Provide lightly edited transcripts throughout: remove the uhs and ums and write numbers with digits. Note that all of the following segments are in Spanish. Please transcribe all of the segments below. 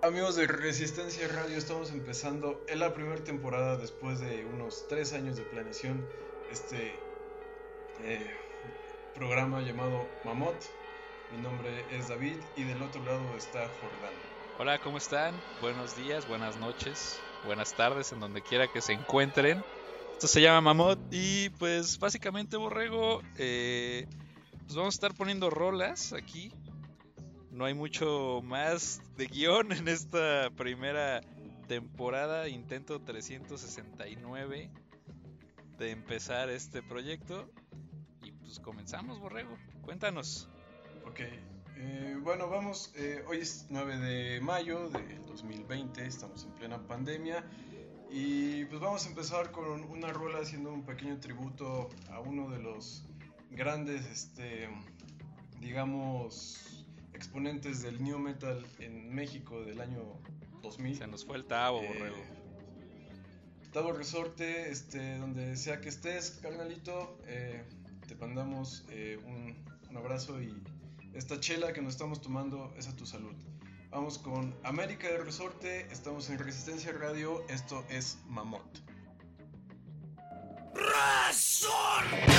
Amigos de Resistencia Radio, estamos empezando en la primera temporada después de unos 3 años de planeación este eh, programa llamado Mamot. Mi nombre es David y del otro lado está Jordán. Hola, ¿cómo están? Buenos días, buenas noches, buenas tardes, en donde quiera que se encuentren. Esto se llama Mamot y pues básicamente, Borrego, pues vamos a estar poniendo rolas aquí. No hay mucho más de guión en esta primera temporada, intento 369 de empezar este proyecto. Y pues comenzamos, Borrego, cuéntanos. Ok, bueno, vamos, hoy es 9 de mayo del 2020, estamos en plena pandemia y pues vamos a empezar con una rola haciendo un pequeño tributo a uno de los grandes, digamos, exponentes del new metal en México del año 2000. Se nos fue el Tavo, Borrego. Tavo Resorte, donde sea que estés, carnalito, te mandamos un abrazo y esta chela que nos estamos tomando es a tu salud. Vamos con América del Resorte, estamos en Resistencia Radio, esto es Mamot. ¡Resorte!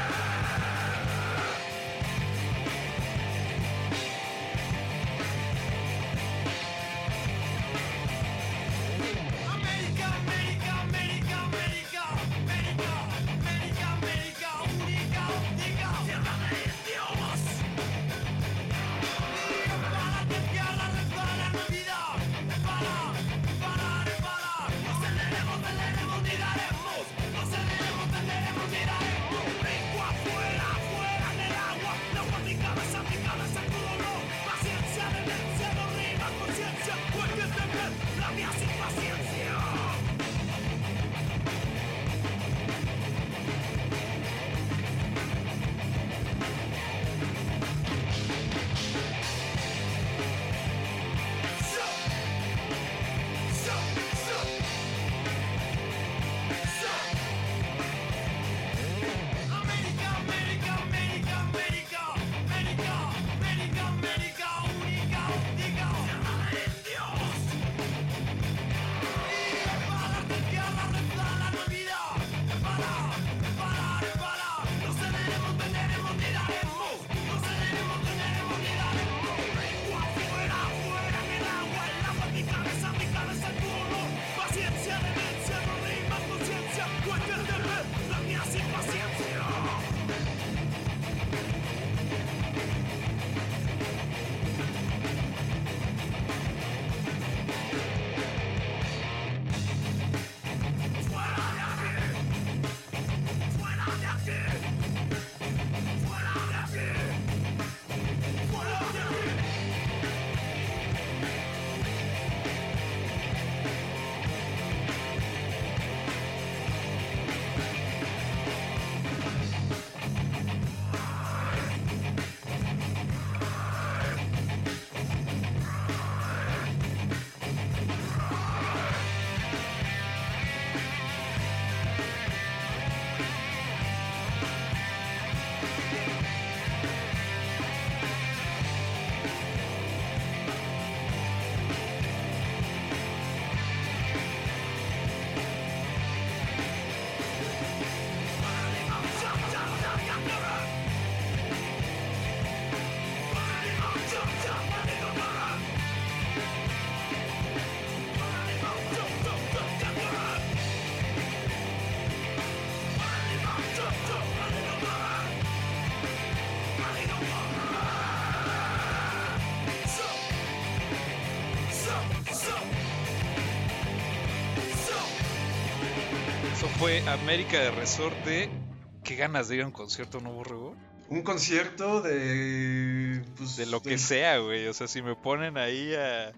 Fue América de Resorte. Qué ganas de ir a un concierto, ¿no, Borrego? Un concierto de... Pues, de lo que sea, güey. O sea, si me ponen ahí a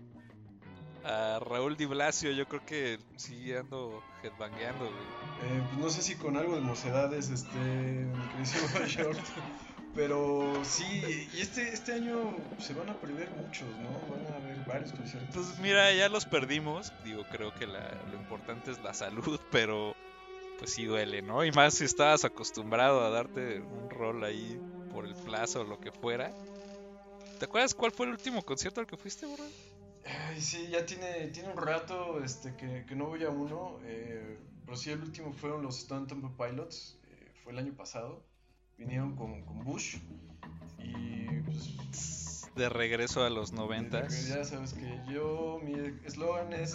Raúl Di Blasio, yo creo que sí ando headbangueando, güey. Pues no sé si con algo de mocedades, mi queridísimo Short. Pero sí, y este año se van a perder muchos, ¿no? Van a haber varios conciertos. Pues mira, ya los perdimos. Digo, creo que lo importante es la salud, pero pues sí duele, ¿no? Y más si estabas acostumbrado a darte un rol ahí por el plazo o lo que fuera. ¿Te acuerdas cuál fue el último concierto al que fuiste, bro? Ay, sí, ya tiene un rato que no voy a uno, pero sí, el último fueron los Stone Temple Pilots, fue el año pasado, vinieron con Bush y pues De regreso a los noventas. ya sabes que mi eslogan es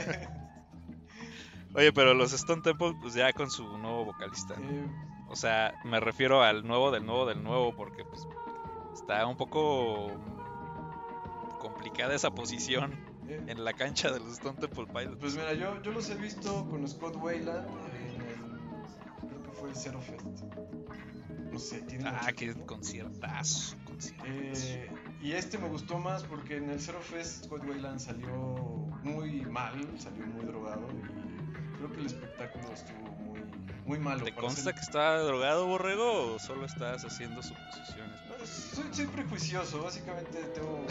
Oye, pero los Stone Temple, pues ya con su nuevo vocalista, ¿no? eh, O sea, me refiero al nuevo del nuevo del nuevo, porque pues está un poco complicada esa posición eh, en la cancha de los Stone Temple pues Pilots. mira, yo los he visto con Scott Weiland creo que fue el Zero Fest, no sé, tiene Ah, mucho qué tiempo. conciertazo, conciertazo. Y me gustó más porque en el Zero Fest Scott Weiland salió muy mal, salió muy drogado y creo que el espectáculo estuvo muy malo ¿Te para consta ser... que estaba drogado, Borrego, o solo estás haciendo suposiciones? Soy prejuicioso, básicamente tengo...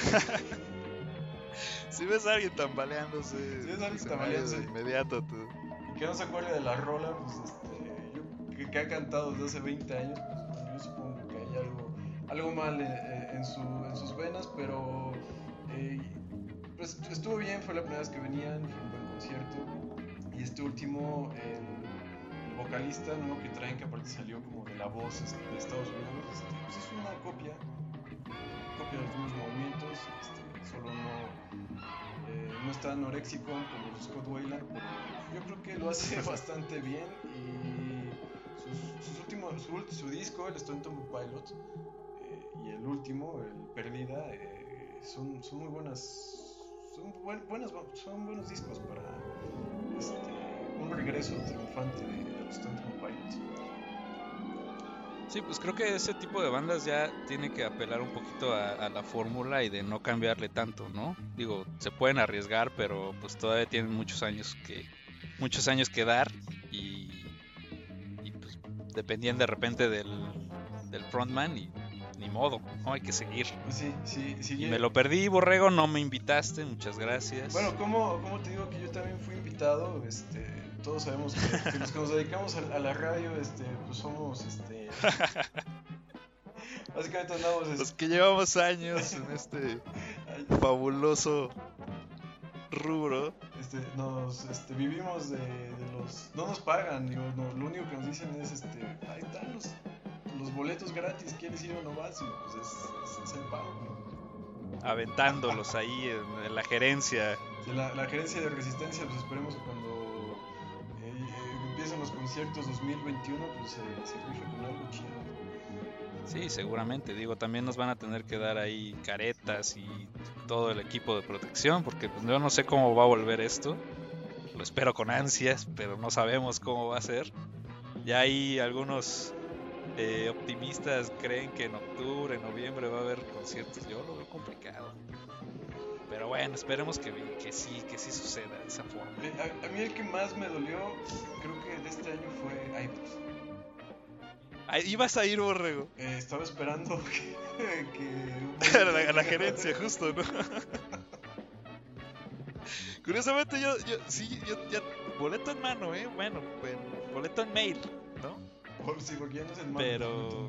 Si ves a alguien tambaleándose Si en ves el a alguien escenario, de tambaleándose inmediato tú. y que no se acuerde de la rola, pues que ha cantado desde hace 20 años, pues yo supongo que hay algo mal en sus venas, pero eh, pues estuvo bien, fue la primera vez que venían, fue un buen concierto. Y este último, el vocalista nuevo que traen, que aparte salió como de La Voz de Estados Unidos, pues es una copia de los mismos movimientos, solo no es tan anoréxico como Scott Weiland, pero yo creo que lo hace bastante bien. Y su disco, el Stone Temple Pilots, y el último, el Perdida, son muy buenas, son buenos discos para un regreso triunfante de los Stone Temple Pilots. Sí, pues creo que ese tipo de bandas ya tiene que apelar un poquito a la fórmula y de no cambiarle tanto, ¿no? Digo, se pueden arriesgar, pero pues todavía tienen muchos años que dar y pues dependían de repente del frontman y ni modo, no hay que seguir. Pues sí, Y me lo perdí, Borrego, no me invitaste, muchas gracias. Bueno, ¿cómo te digo que yo también fui invitado? Todos sabemos que los que nos dedicamos a la radio, pues somos, básicamente andamos, Los que llevamos años en este fabuloso rubro. Vivimos de los, no nos pagan, digo, no, lo único que nos dicen es, ahí están los boletos gratis, ¿quieres ir o no vas? Y pues es el pago, ¿no? Aventándolos ahí en la gerencia. La gerencia de Resistencia, pues esperemos que cuando empiecen los conciertos 2021, pues se rife con algo chido. Sí, seguramente. Digo, también nos van a tener que dar ahí caretas y todo el equipo de protección, porque pues, yo no sé cómo va a volver esto. Lo espero con ansias, pero no sabemos cómo va a ser. Ya hay algunos optimistas creen que en octubre, noviembre va a haber conciertos. Yo lo veo complicado. Pero bueno, esperemos que sí suceda de esa forma. A mí el que más me dolió, creo que de este año fue idols. Ahí vas a ir, Borrego. Estaba esperando A la gerencia, justo, ¿no? Curiosamente yo ya boleto en mano, bueno, boleto en mail, ¿no? Sí, porque ya no es el malo. Pero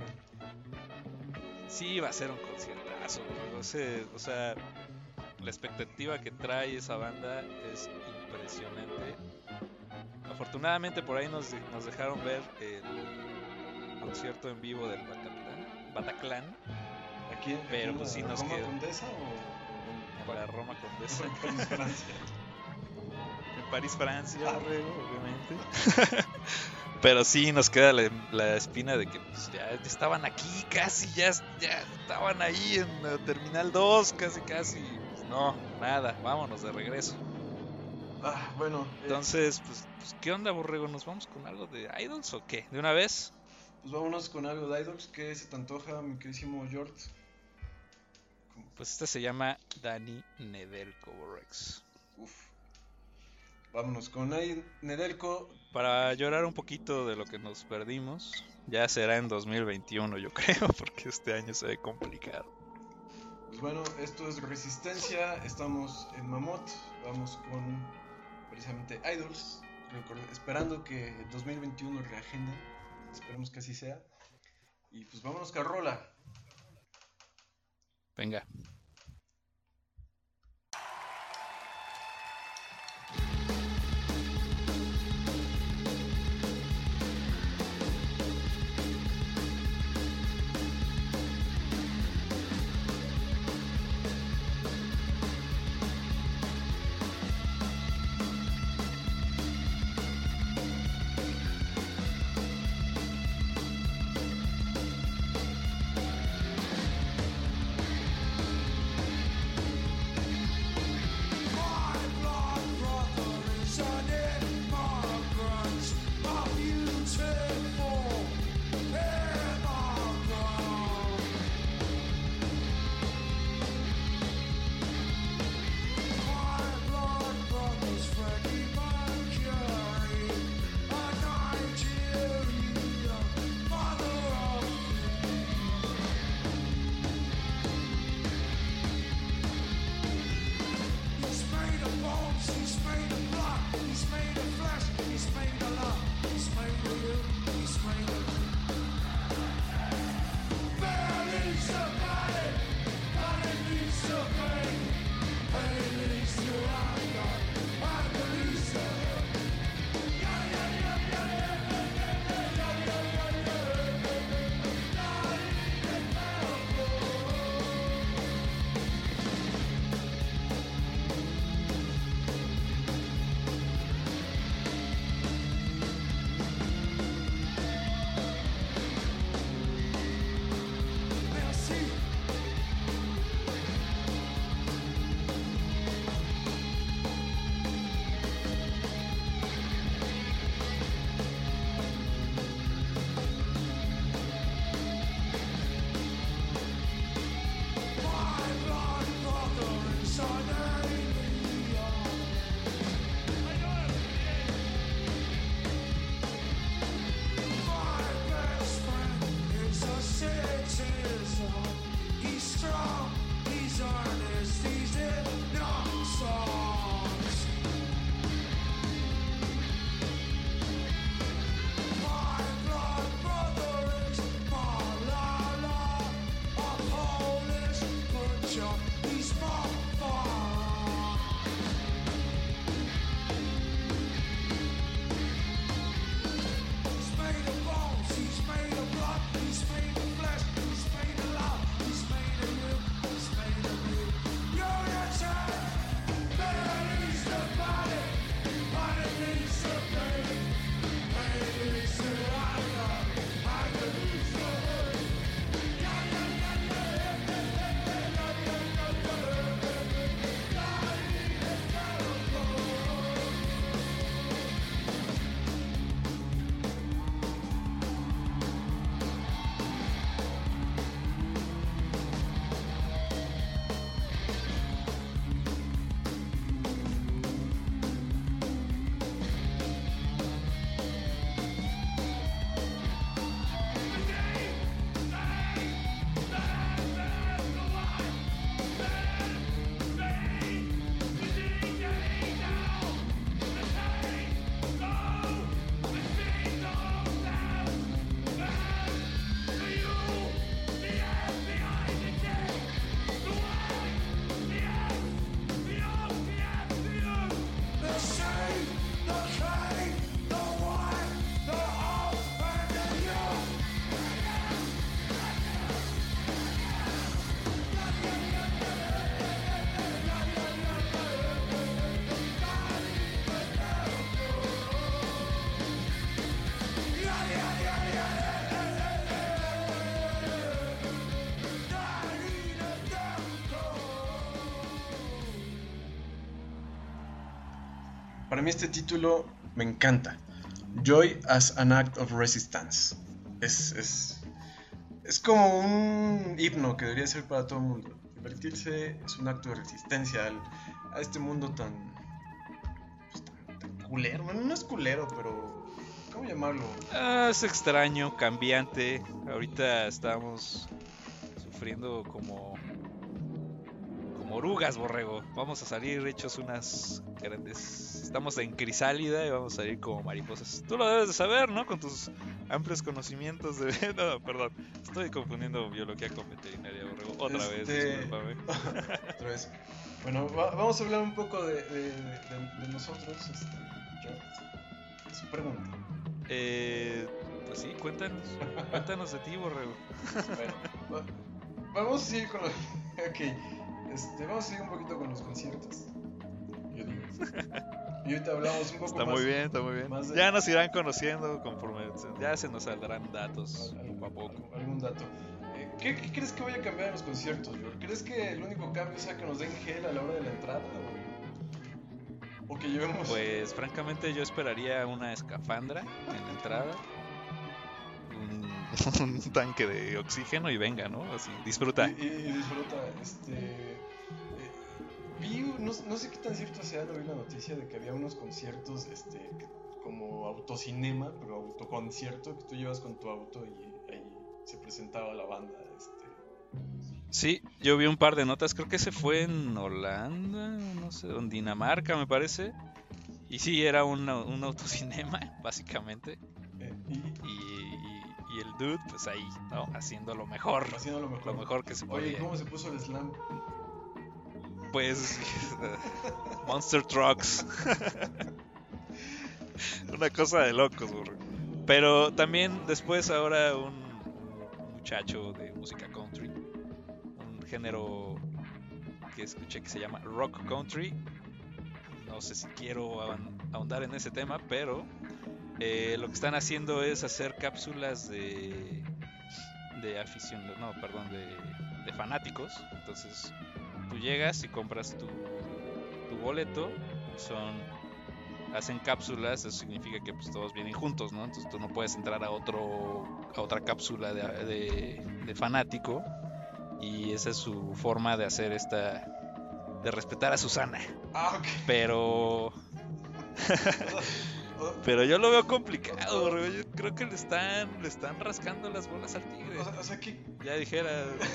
sí va a ser un conciertazo, o sea, la expectativa que trae esa banda es impresionante. Afortunadamente por ahí nos dejaron ver el concierto en vivo del Bataclan. ¿Aquí pero en pues sí la nos Roma queda Condesa o en la Roma Condesa. en París, Francia? En París, Francia, Ah. obviamente. Pero sí nos queda la espina de que pues, ya estaban aquí, casi, ya estaban ahí en la Terminal 2, casi. Pues, no, nada, vámonos de regreso. Bueno. Entonces, pues, ¿qué onda, Borrego? ¿Nos vamos con algo de Idols o qué? ¿De una vez? Pues vámonos con algo de Idols. ¿Qué se te antoja, mi queridísimo Jort? Pues este se llma Dani Nedelko, Borrex. Uf. Vámonos con Nedelko. Para llorar un poquito de lo que nos perdimos, ya será en 2021, yo creo, porque este año se ve complicado. Pues bueno, esto es Resistencia. Estamos en Mamot. Vamos con precisamente Idols. Esperando que 2021 reagenden. Esperemos que así sea. Y pues vámonos con rola. Venga. para mí este título me encanta. Joy as an Act of Resistance. Es como un himno que debería ser para todo el mundo. Divertirse es un acto de resistencia a este mundo tan culero. Bueno, no es culero, pero ¿cómo llamarlo? Es extraño, cambiante. Ahorita estamos sufriendo como orugas, borrego. Vamos a salir hechos unas grandes. Estamos en crisálida y vamos a salir como mariposas. Tú lo debes de saber, ¿no? Con tus amplios conocimientos de... No, perdón. Estoy confundiendo biología con veterinaria, borrego. Otra vez, discúlpame. Otra vez. Bueno, vamos a hablar un poco de nosotros. Su pregunta. Pues sí, cuéntanos de ti, borrego. Bueno, vamos a seguir con lo... Ok. Vamos a seguir un poquito con los conciertos. Yo digo. Y ahorita hablamos un poco está más. Está muy bien. Ya nos irán conociendo conforme. Ya se nos saldrán datos poco a poco. Algún dato. ¿Qué crees que vaya a cambiar en los conciertos, George? ¿Crees que el único cambio sea que nos den gel a la hora de la entrada? ¿O que llevemos.? Pues francamente yo esperaría una escafandra en la entrada. Un tanque de oxígeno y venga, ¿no? Así, disfruta. Y disfruta, vi, no sé qué tan cierto sea, no vi la noticia de que había unos conciertos, como autocinema, pero autoconcierto, que tú llevas con tu auto y ahí se presentaba la banda, Sí, yo vi un par de notas, creo que se fue en Holanda, no sé, en Dinamarca me parece. Y sí, era un autocinema, básicamente. Y el dude, pues ahí, ¿no? Haciendo lo mejor. Lo mejor que se podía. Oye, ¿cómo se puso el slam? Pues Monster Trucks. Una cosa de locos, burro. Pero también después ahora un muchacho de música country, un género que escuché que se llama rock country. No sé si quiero ahondar en ese tema, pero lo que están haciendo es hacer cápsulas de aficionados, no, perdón, de fanáticos. Entonces tú llegas y compras tu boleto, hacen cápsulas, eso significa que pues todos vienen juntos, ¿no? Entonces tú no puedes entrar a otra cápsula de fanático, y esa es su forma de hacer de respetar a Susana. Ok. Pero yo lo veo complicado, bro. Yo creo que le están rascando las bolas al tigre. O sea que ya dijera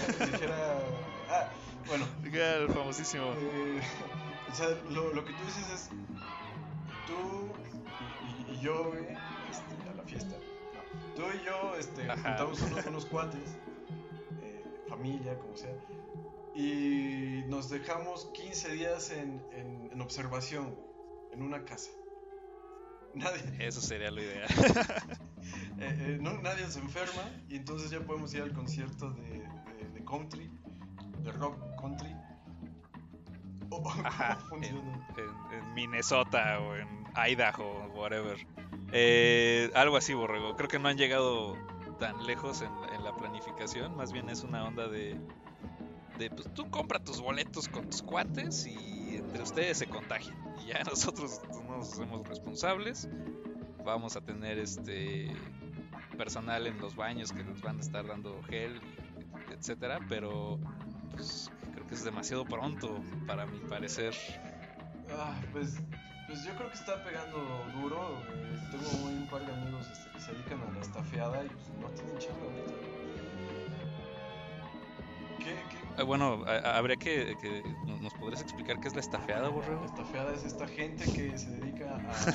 bueno, dijera el famosísimo. O sea, lo que tú dices es tú y yo, güey, a la fiesta. Tú y yo juntamos unos cuates, familia, como sea, y nos dejamos 15 días en observación, en una casa. Eso sería lo ideal. Nadie se enferma y entonces ya podemos ir al concierto de country, de rock country. Ajá, en Minnesota o en Idaho o whatever. Algo así, borrego. Creo que no han llegado tan lejos en la planificación. Más bien es una onda de pues tú compra tus boletos con tus cuates y entre ustedes se contagian. Y ya nosotros nos hacemos responsables. Vamos a tener personal en los baños que les van a estar dando gel, etcétera, pero pues creo que es demasiado pronto para mi parecer. Pues yo creo que está pegando duro. Tengo un par de amigos que se dedican a la estafeada y pues no tienen chamba ahorita. ¿Qué? Bueno, habría que nos podrías explicar qué es la estafeada, borrego. La estafeada es esta gente que se dedica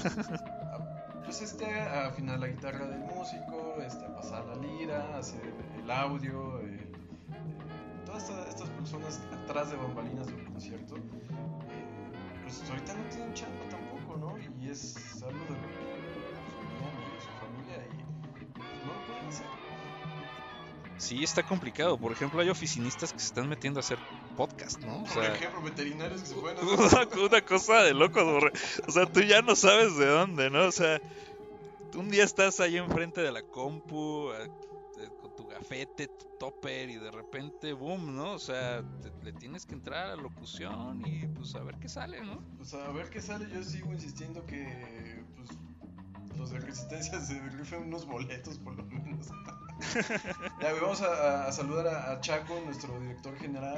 a afinar la guitarra del músico, a pasar la lira, a hacer el audio, todas estas personas atrás de bambalinas del concierto, pues ahorita no tienen chamba tampoco, ¿no? Y es algo de lo que su familia y pues no lo pueden hacer. Sí, está complicado. Por ejemplo, hay oficinistas que se están metiendo a hacer podcast, ¿no? Por ejemplo, veterinarios que se pueden hacer una cosa de locos, o sea, tú ya no sabes de dónde, ¿no? O sea, un día estás ahí enfrente de la compu con tu gafete, tu topper y de repente, boom, ¿no? O sea, le tienes que entrar a la locución y pues a ver qué sale, ¿no? Pues a ver qué sale. Yo sigo insistiendo que pues los de Resistencia se rifen unos boletos por lo menos. Ya, güey, vamos a saludar a Chaco, nuestro director general.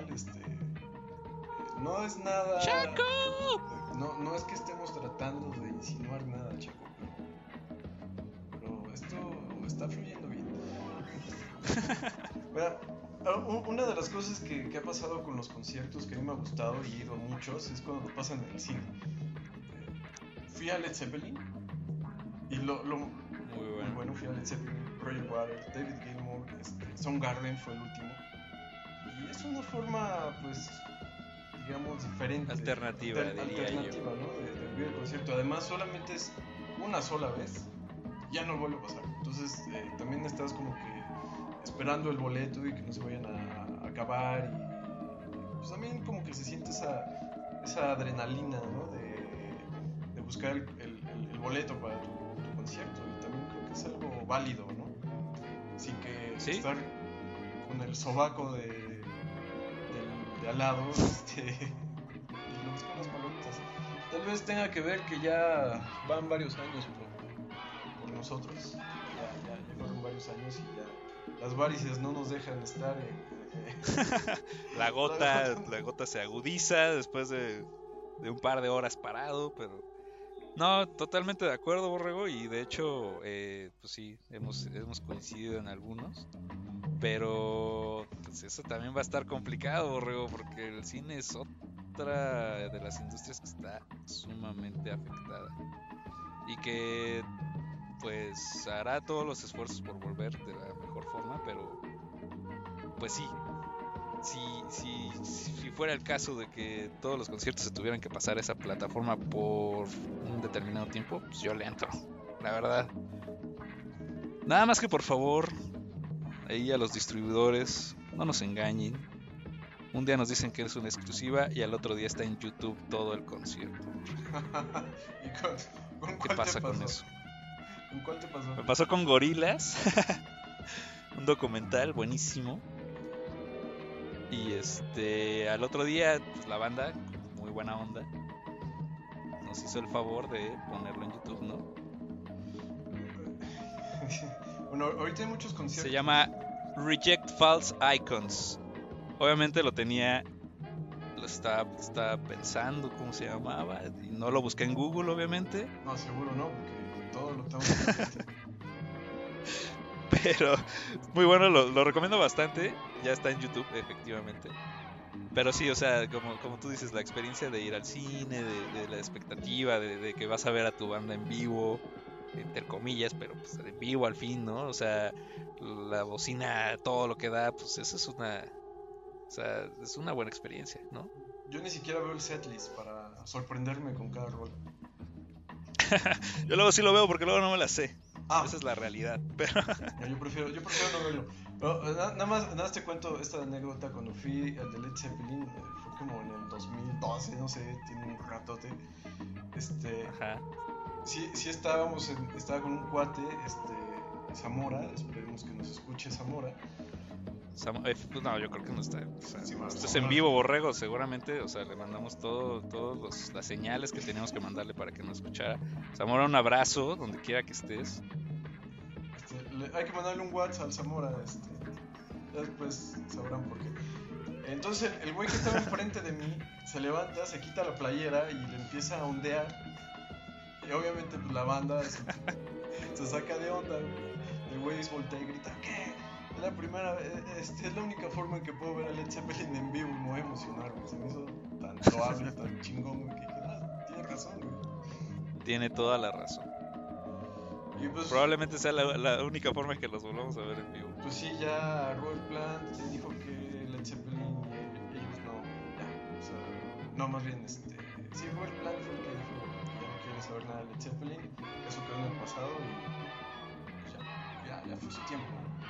No es nada. ¡Chaco! No es que estemos tratando de insinuar nada, Chaco, pero esto está fluyendo bien. Bueno, una de las cosas que ha pasado con los conciertos que a mí me ha gustado y he ido a muchos es cuando pasan en el cine. Fui a Led Zeppelin y Muy bueno, fui a Led Zeppelin, Roger Waters, David Gilmour, Soundgarden fue el último. Y es una forma, pues, digamos, diferente. Alternativa, diría yo. ¿no? De vivir el concierto. Además, solamente es una sola vez, ya no vuelve a pasar. Entonces, también estás como que esperando el boleto y que no se vayan a acabar. Y pues también como que se siente esa adrenalina, ¿no? De buscar el boleto para tu concierto. Y también creo que es algo válido, ¿no? Así que estar con el sobaco de al lado, y lo busco las palomitas. Tal vez tenga que ver que ya van varios años por nosotros. Ya fueron varios años y ya las varices no nos dejan estar. La gota se agudiza después de un par de horas parado, pero no, totalmente de acuerdo, Borrego, y de hecho, pues sí, hemos coincidido en algunos, pero pues eso también va a estar complicado, Borrego, porque el cine es otra de las industrias que está sumamente afectada y que pues hará todos los esfuerzos por volver de la mejor forma, pero pues sí. Si fuera el caso de que todos los conciertos se tuvieran que pasar a esa plataforma por un determinado tiempo, pues yo le entro, la verdad. Nada más que por favor, ahí a los distribuidores, no nos engañen. Un día nos dicen que es una exclusiva y al otro día está en YouTube todo el concierto. ¿Y con ¿Qué pasa con eso? ¿Con cuál te pasó? Me pasó con Gorillaz, un documental buenísimo. Y al otro día, pues, la banda, muy buena onda, nos hizo el favor de ponerlo en YouTube, ¿no? Bueno, ahorita hay muchos conciertos. Se llama Reject False Icons. Obviamente lo estaba pensando cómo se llamaba y no lo busqué en Google, obviamente. No, seguro no, porque todo lo tengo que Pero muy bueno, lo recomiendo bastante. Ya está en YouTube, efectivamente. Pero sí, o sea, como tú dices, la experiencia de ir al cine, de la expectativa, de que vas a ver a tu banda en vivo, entre comillas, pero pues en vivo al fin, ¿no? O sea, la bocina, todo lo que da, pues eso es una buena experiencia, ¿no? Yo ni siquiera veo el setlist para sorprenderme con cada rol. Yo luego sí lo veo porque luego no me la sé. Ah. Esa es la realidad. Pero yo prefiero no verlo. Pero, nada más te cuento esta anécdota. Cuando fui al de Led Zeppelin, fue como en el 2012, no sé, tiene un ratote. Ajá. Sí estaba con un cuate, Zamora, esperemos que nos escuche Zamora. No, yo creo que no está. O sea, Sí, esto es en vivo, Borrego, seguramente. O sea, le mandamos todas las señales que teníamos que mandarle para que nos escuchara. Zamora, un abrazo donde quiera que estés. Hay que mandarle un WhatsApp al Zamora. Ya después sabrán por qué. Entonces, el güey que estaba enfrente de mí se levanta, se quita la playera y le empieza a ondear. Y obviamente, pues la banda se saca de onda. El güey voltea y grita: ¿qué? Es la primera vez, es la única forma en que puedo ver a Led Zeppelin en vivo y me voy a emocionar, güey. Se me hizo tan loable, tan chingón, güey, que dije, tiene razón, güey. Tiene toda la razón. Y pues, probablemente sea la única forma en que los volvamos a ver en vivo. Pues sí, ya Robert Plant le dijo que Led Zeppelin y ellos no, ya, o sea, no, más bien, sí, Robert Plant fue el que dijo que ya no quiere saber nada de Led Zeppelin, que eso quedó en el pasado y pues ya fue su tiempo.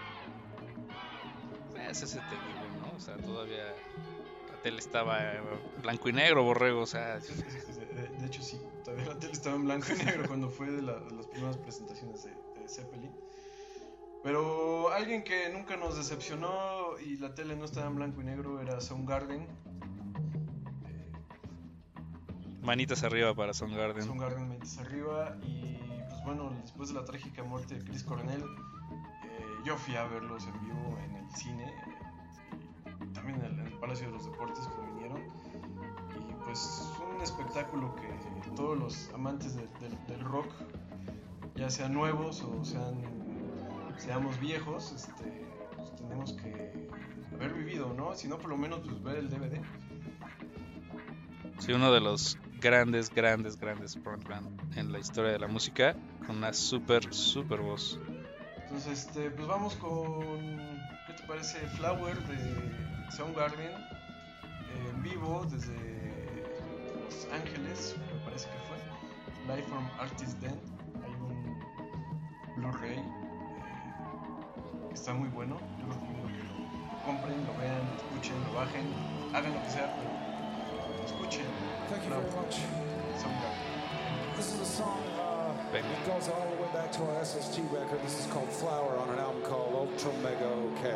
Es ese terrible, ¿no? O sea, todavía la tele estaba en blanco y negro, Borrego, o sea... De hecho sí, todavía la tele estaba en blanco y negro cuando fue de las primeras presentaciones de Zeppelin. Pero alguien que nunca nos decepcionó y la tele no estaba en blanco y negro era Soundgarden. Manitas arriba para Soundgarden. Soundgarden, manitas arriba. Y pues bueno, después de la trágica muerte de Chris Cornell, yo fui a verlos en vivo en el cine, también en el Palacio de los Deportes que vinieron. Y pues un espectáculo que todos los amantes del rock, ya sean nuevos o seamos viejos, pues tenemos que haber vivido, ¿no? Si no, por lo menos pues ver el DVD. Sí, uno de los grandes frontman en la historia de la música, con una super voz. Entonces, pues vamos con, ¿qué te parece? Flower de Soundgarden, en vivo desde Los Ángeles, me parece que fue, Live from Artist Den. Hay un Blu-ray que está muy bueno. Yo recomiendo que lo compren, lo vean, lo escuchen, lo bajen, hagan lo que sea, pero escuchen. Thank you very much. Soundgarden. This is a song that goes all the way back to our SST record. This is called Flower on an album called Ultra Mega OK.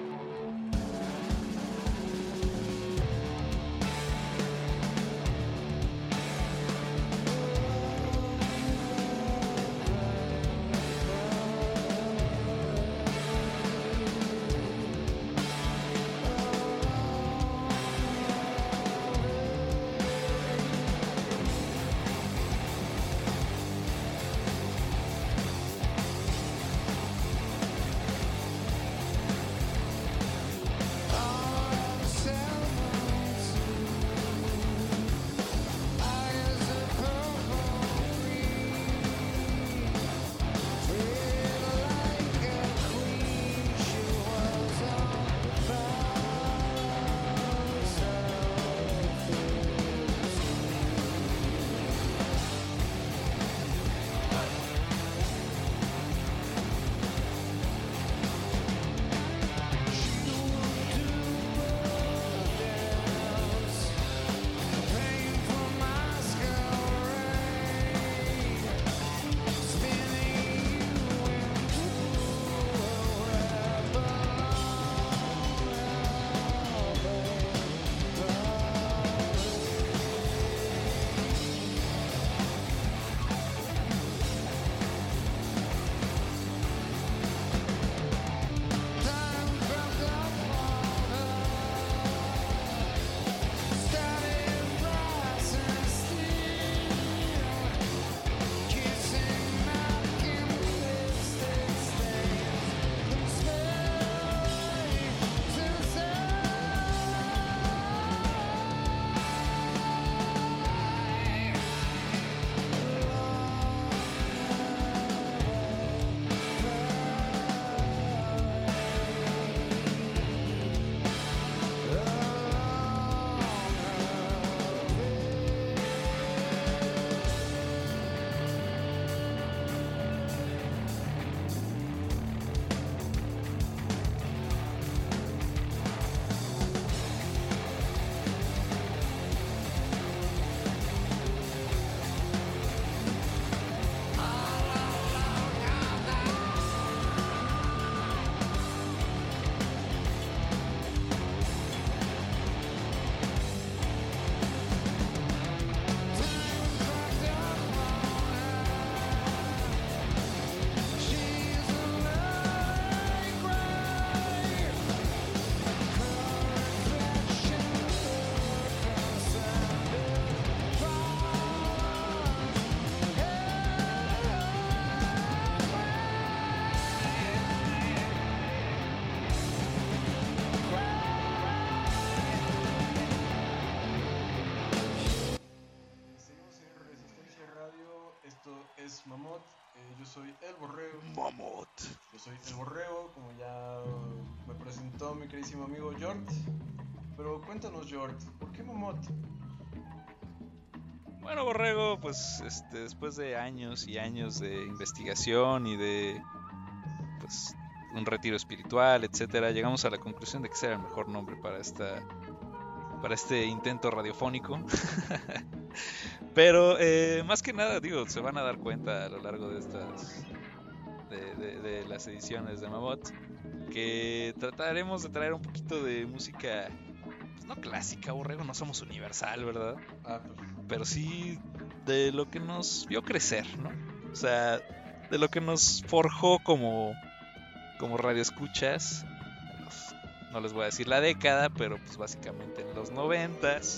Mamot, yo soy El Borrego. Mamot. Yo soy El Borrego, como ya me presentó mi queridísimo amigo Jort. Pero cuéntanos, Jort, ¿por qué Mamot? Bueno, Borrego, pues después de años y años de investigación y de pues un retiro espiritual, etcétera, llegamos a la conclusión de que ese era el mejor nombre para este intento radiofónico. Pero más que nada, digo, se van a dar cuenta a lo largo de de las ediciones de Mamot, que trataremos de traer un poquito de música, pues no clásica, Borrego, no somos Universal, ¿verdad? Pero sí de lo que nos vio crecer, ¿no? O sea, de lo que nos forjó como radioescuchas. No les voy a decir la década, pero pues básicamente en los 90s,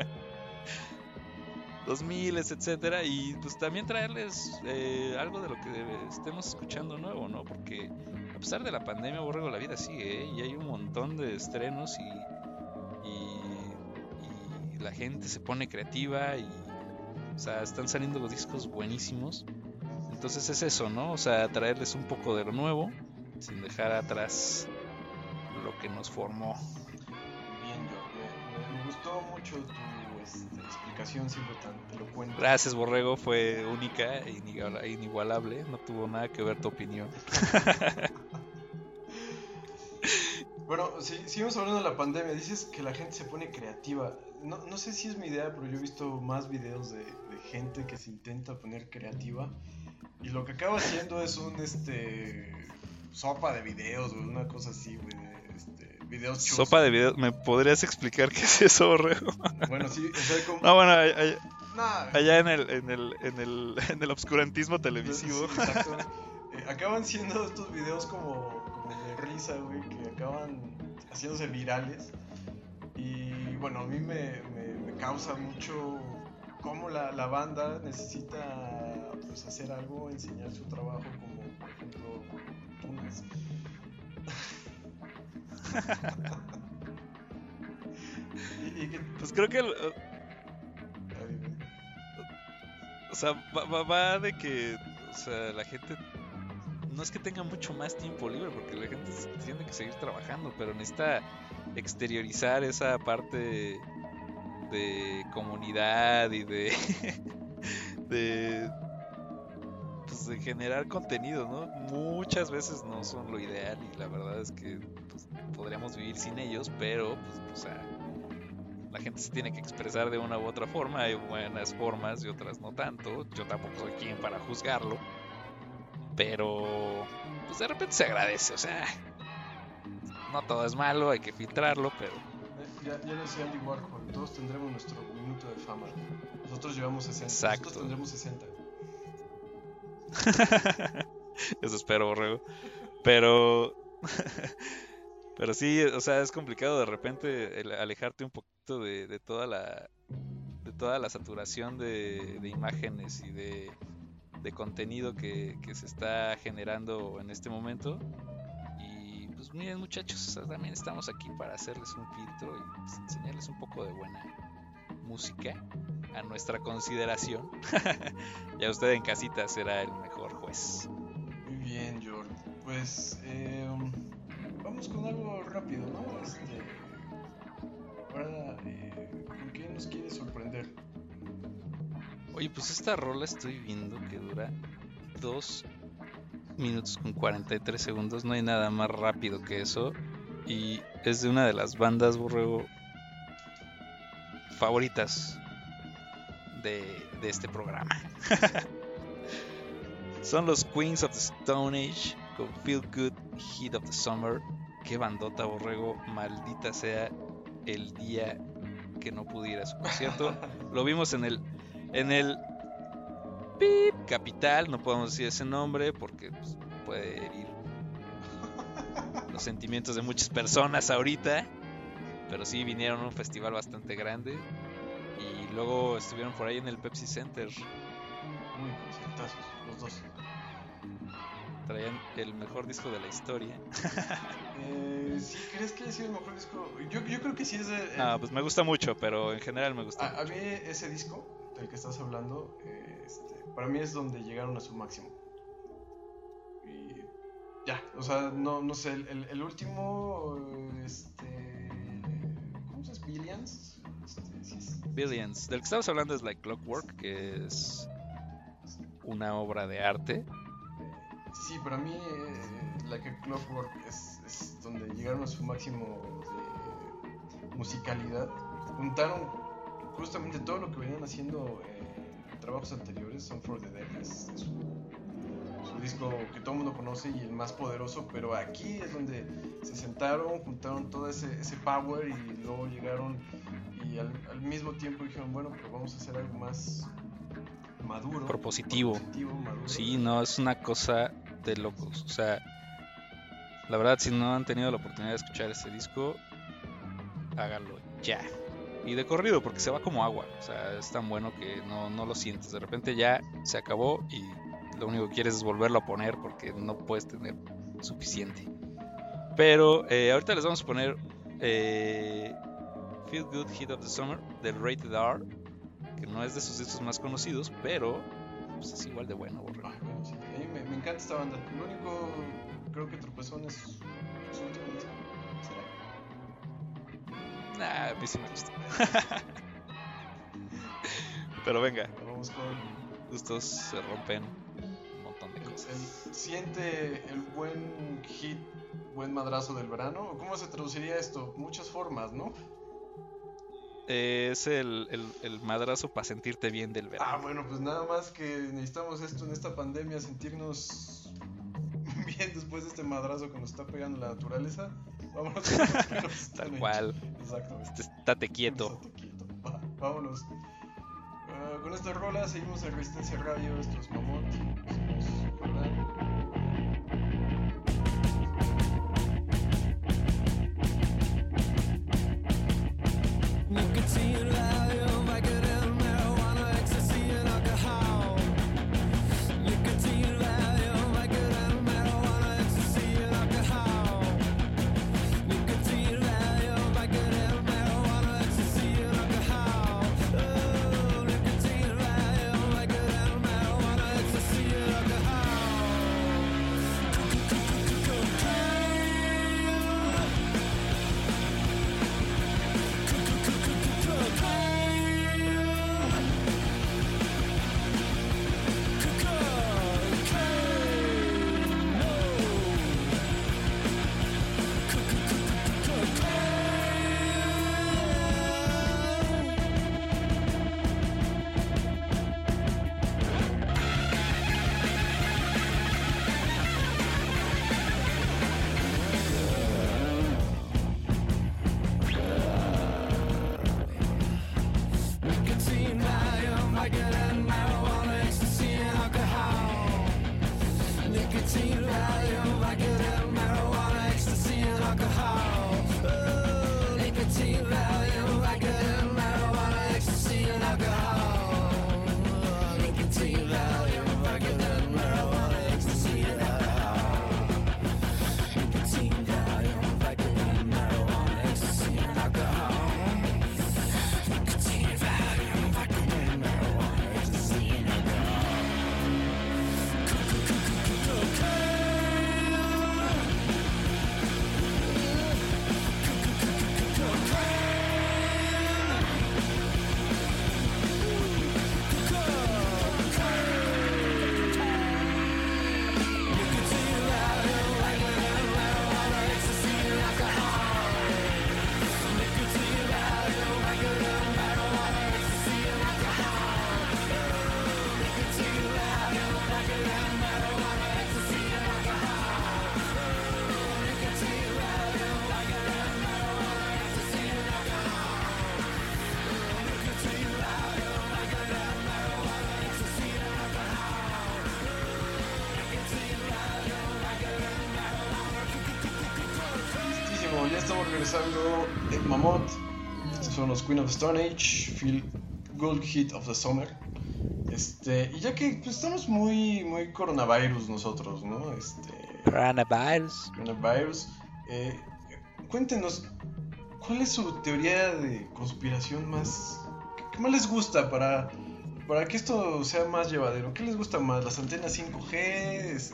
2000s, etcétera, y pues también traerles algo de lo que estemos escuchando nuevo, ¿no? Porque a pesar de la pandemia, Borrego, la vida sigue, y hay un montón de estrenos y la gente se pone creativa y, o sea, están saliendo los discos buenísimos. Entonces es eso, ¿no? O sea, traerles un poco de lo nuevo sin dejar atrás lo que nos formó. Bien, me gustó mucho tu explicación, siempre tan elocuente. Gracias, Borrego, fue única e inigualable, no tuvo nada que ver tu opinión. Bueno, si seguimos hablando de la pandemia, dices que la gente se pone creativa. No sé si es mi idea, pero yo he visto más videos de gente que se intenta poner creativa y lo que acaba haciendo es un sopa de videos, güey, una cosa así, güey, videos chus. Sopa de videos, ¿me podrías explicar qué es eso, Borrego? Bueno, sí, o sea, como... No, bueno, allá en el obscurantismo televisivo. Sí, exacto. Acaban siendo estos videos como de risa, güey, que acaban haciéndose virales. Y bueno, a mí me causa mucho cómo la banda necesita pues hacer algo, enseñar su trabajo, como por ejemplo Tunas. Pues creo que o sea, va de que, o sea, la gente no es que tenga mucho más tiempo libre, porque la gente tiene que seguir trabajando, pero necesita exteriorizar esa parte de comunidad y pues de generar contenido, ¿no? Muchas veces no son lo ideal y la verdad es que pues, podríamos vivir sin ellos, pero pues, o sea, la gente se tiene que expresar de una u otra forma. Hay buenas formas y otras no tanto. Yo tampoco soy quien para juzgarlo, pero pues de repente se agradece. O sea, no todo es malo, hay que filtrarlo, pero ya decía Andy Warhol, todos tendremos nuestro minuto de fama. Nosotros llevamos 60. Exacto. Nosotros tendremos 60. Eso espero, Borrego. Pero sí, o sea, es complicado de repente alejarte un poquito de toda la saturación de imágenes y de contenido que se está generando en este momento. Y pues miren, muchachos, o sea, también estamos aquí para hacerles un filtro y pues, enseñarles un poco de buena música a nuestra consideración. Ya usted en casita será el mejor juez. Muy bien, George. Pues vamos con algo rápido, ¿no? Ahora, ¿con qué nos quiere sorprender? Oye, pues esta rola estoy viendo que dura 2 minutos con 43 segundos. No hay nada más rápido que eso. Y es de una de las bandas, Borrego, favoritas de este programa. Son los Queens of the Stone Age con Feel Good Heat of the Summer. Qué bandota, Borrego, maldita sea el día que no pudiera su concierto. Lo vimos en el Pip Capital, no podemos decir ese nombre porque pues, puede herir los sentimientos de muchas personas ahorita, pero sí vinieron a un festival bastante grande y luego estuvieron por ahí en el Pepsi Center. Muy conciertazos, los dos. Traían el mejor disco de la historia. ¿Sí crees que haya sido el mejor disco? Yo creo que sí es pues me gusta mucho, pero en general me gusta a mí ese disco del que estás hablando, para mí es donde llegaron a su máximo. Y ya, o sea, no sé, el último, ¿cómo se llama? Billions. Sí es... Billions. Del que estamos hablando es Like Clockwork, que es una obra de arte. Sí, para mí Like a Clockwork es donde llegaron a su máximo de musicalidad. Juntaron justamente todo lo que venían haciendo en trabajos anteriores. Song for the Deaf es su su disco que todo el mundo conoce y el más poderoso, pero aquí es donde se sentaron, juntaron todo ese power y luego llegaron y al mismo tiempo dijeron, bueno, pero vamos a hacer algo más maduro, propositivo, maduro. Sí, no, es una cosa de locos. O sea, la verdad, si no han tenido la oportunidad de escuchar este disco, háganlo ya. Y de corrido, porque se va como agua. O sea, es tan bueno que no lo sientes. De repente ya se acabó y lo único que quieres es volverlo a poner porque no puedes tener suficiente. Pero ahorita les vamos a poner Feel Good Hit of the Summer del Rated R, que no es de sus discos más conocidos, pero pues, es igual de bueno. Bueno, sí. A mí me encanta esta banda. Lo único, creo que tropezón es su último disco. ¿Será? Nah, a mí sí me gusta. Pero venga, Vamos con gustos se rompen un montón de cosas. siente el buen hit, buen madrazo del verano. ¿Cómo se traduciría esto? Muchas formas, ¿no? Es el madrazo para sentirte bien del verano. Bueno, pues nada más que necesitamos esto en esta pandemia, sentirnos bien después de este madrazo que nos está pegando la naturaleza. Vámonos. Tal cual. Exactamente. Estate quieto. Estate quieto. Vámonos. Con esta rola seguimos en Resistencia Radio. Esto es Mamot. Somos Jordán. Nicotine, Valium, Vicodin, marijuana, ecstasy, and alcohol. Nicotine, Valium, Vicodin, marijuana, ecstasy, and alcohol. Nicotine, Valium, Vicodin, marijuana, ecstasy, and alcohol. Oh, nicotine, Valium, Vicodin, marijuana, ecstasy, and alcohol. Nicotine, Valium, Vicodin, marijuana, ecstasy, and alcohol. Nicotine, Valium, Vicodin, marijuana, ecstasy, and alcohol. Oh, nicotine, Valium, Vicodin, marijuana, ecstasy, and alcohol. Nicotine, Valium, Vicodin, marijuana, ecstasy, and alcohol. Nicotine, Valium, Vicodin, marijuana, ecstasy, and alcohol. Nicotine, Valium, Vicodin, marijuana, ecstasy, and alcohol. Listísimo, ya estamos regresando en Mamot. Estos son los Queen of the Stone Age, Feel Good Hit of the Summer. Y ya que pues, estamos muy coronavirus nosotros, ¿no? Coronavirus. Coronavirus. Cuéntenos, ¿cuál es su teoría de conspiración más... ¿Qué más les gusta para que esto sea más llevadero? ¿Qué les gusta más? ¿Las antenas 5G?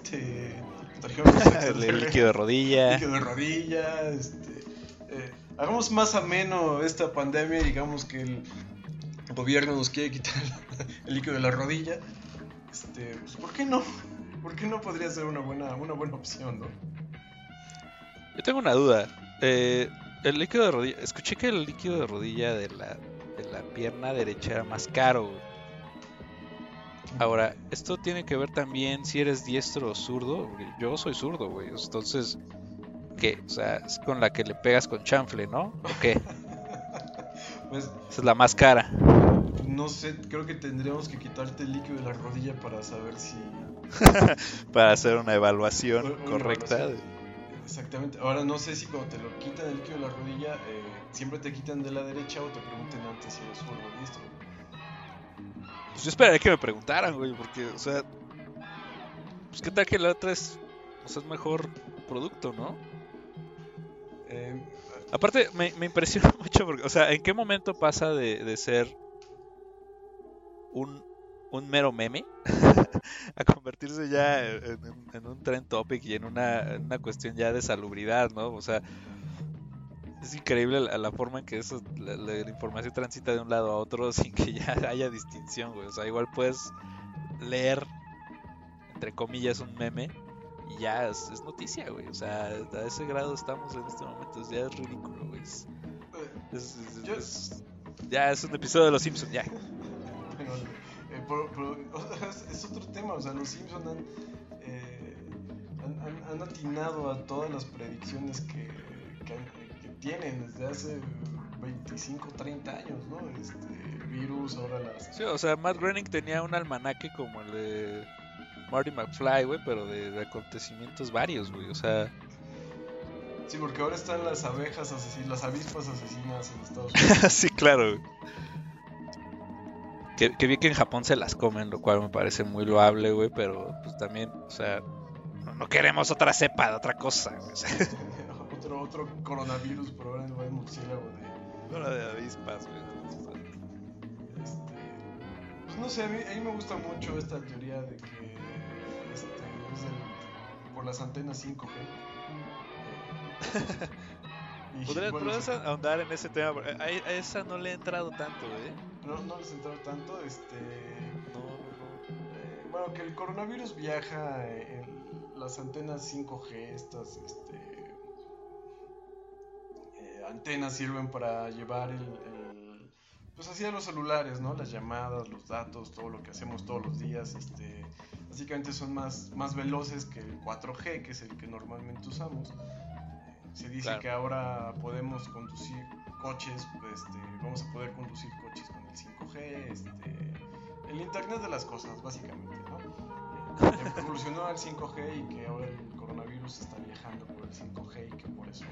El líquido de rodilla. Líquido de rodilla. Hagamos más ameno esta pandemia y digamos que el gobierno nos quiere quitar el líquido de la rodilla. Pues, ¿por qué no? ¿Por qué no podría ser una buena opción, no? Yo tengo una duda. El líquido de rodilla. Escuché que el líquido de rodilla de la pierna derecha era más caro, güey. Ahora, esto tiene que ver también si eres diestro o zurdo. Porque yo soy zurdo, güey. Entonces, ¿qué? O sea, es con la que le pegas con chanfle, ¿no? ¿O qué? Pues, Esa es la más cara. no sé, creo que tendríamos que quitarte el líquido de la rodilla para saber si... Para hacer una evaluación Una correcta. evaluación. Exactamente. Ahora no sé si cuando te lo quitan el líquido de la rodilla, siempre te quitan de la derecha o te pregunten antes si eres zurdo o diestro. Pues yo esperaría que me preguntaran, güey, porque, o sea, pues qué tal que la otra es, o sea, es mejor producto, ¿no? Eh, Aparte, me impresiona mucho porque, o sea, ¿en qué momento pasa de ser un mero meme a convertirse ya en un trend topic y en una cuestión ya de salubridad, ¿no? O sea, es increíble la forma en que eso, la información transita de un lado a otro sin que ya haya distinción, güey. O sea, igual puedes leer, entre comillas, un meme y ya es noticia, güey. O sea, a ese grado estamos en este momento. Ya es ridículo, güey. Ya es un episodio de Los Simpsons, ya. Bueno, es otro tema, o sea, los Simpsons han atinado a todas las predicciones que tienen desde hace 25, 30 años, ¿no? Virus, ahora las... Sí, o sea, Matt Groening tenía un almanaque como el de Marty McFly, güey, pero de acontecimientos varios, güey, o sea... Sí, porque ahora están las abejas asesinas, las avispas asesinas en Estados Unidos. Sí, claro, güey. Que vi que en Japón se las comen, lo cual me parece muy loable, güey, pero pues también, o sea, no queremos otra cepa de otra cosa, güey. O sea, otro coronavirus, pero ahora no hay murciélago una de avispas, güey. Pues no sé, a mí me gusta mucho esta teoría de que por las antenas 5G. ¿Podrías ahondar en ese tema? A esa no le he entrado tanto, No les entró tanto, No. bueno, que el coronavirus viaja en las antenas 5G, estas antenas sirven para llevar pues así a los celulares, ¿no? Las llamadas, los datos, todo lo que hacemos todos los días, básicamente son más veloces que el 4G, que es el que normalmente usamos. Se dice Claro. que ahora podemos conducir coches, vamos a poder conducir coches con el 5G, el internet de las cosas, básicamente, ¿no? Evolucionó al 5G y que ahora el coronavirus está viajando por el 5G y que por eso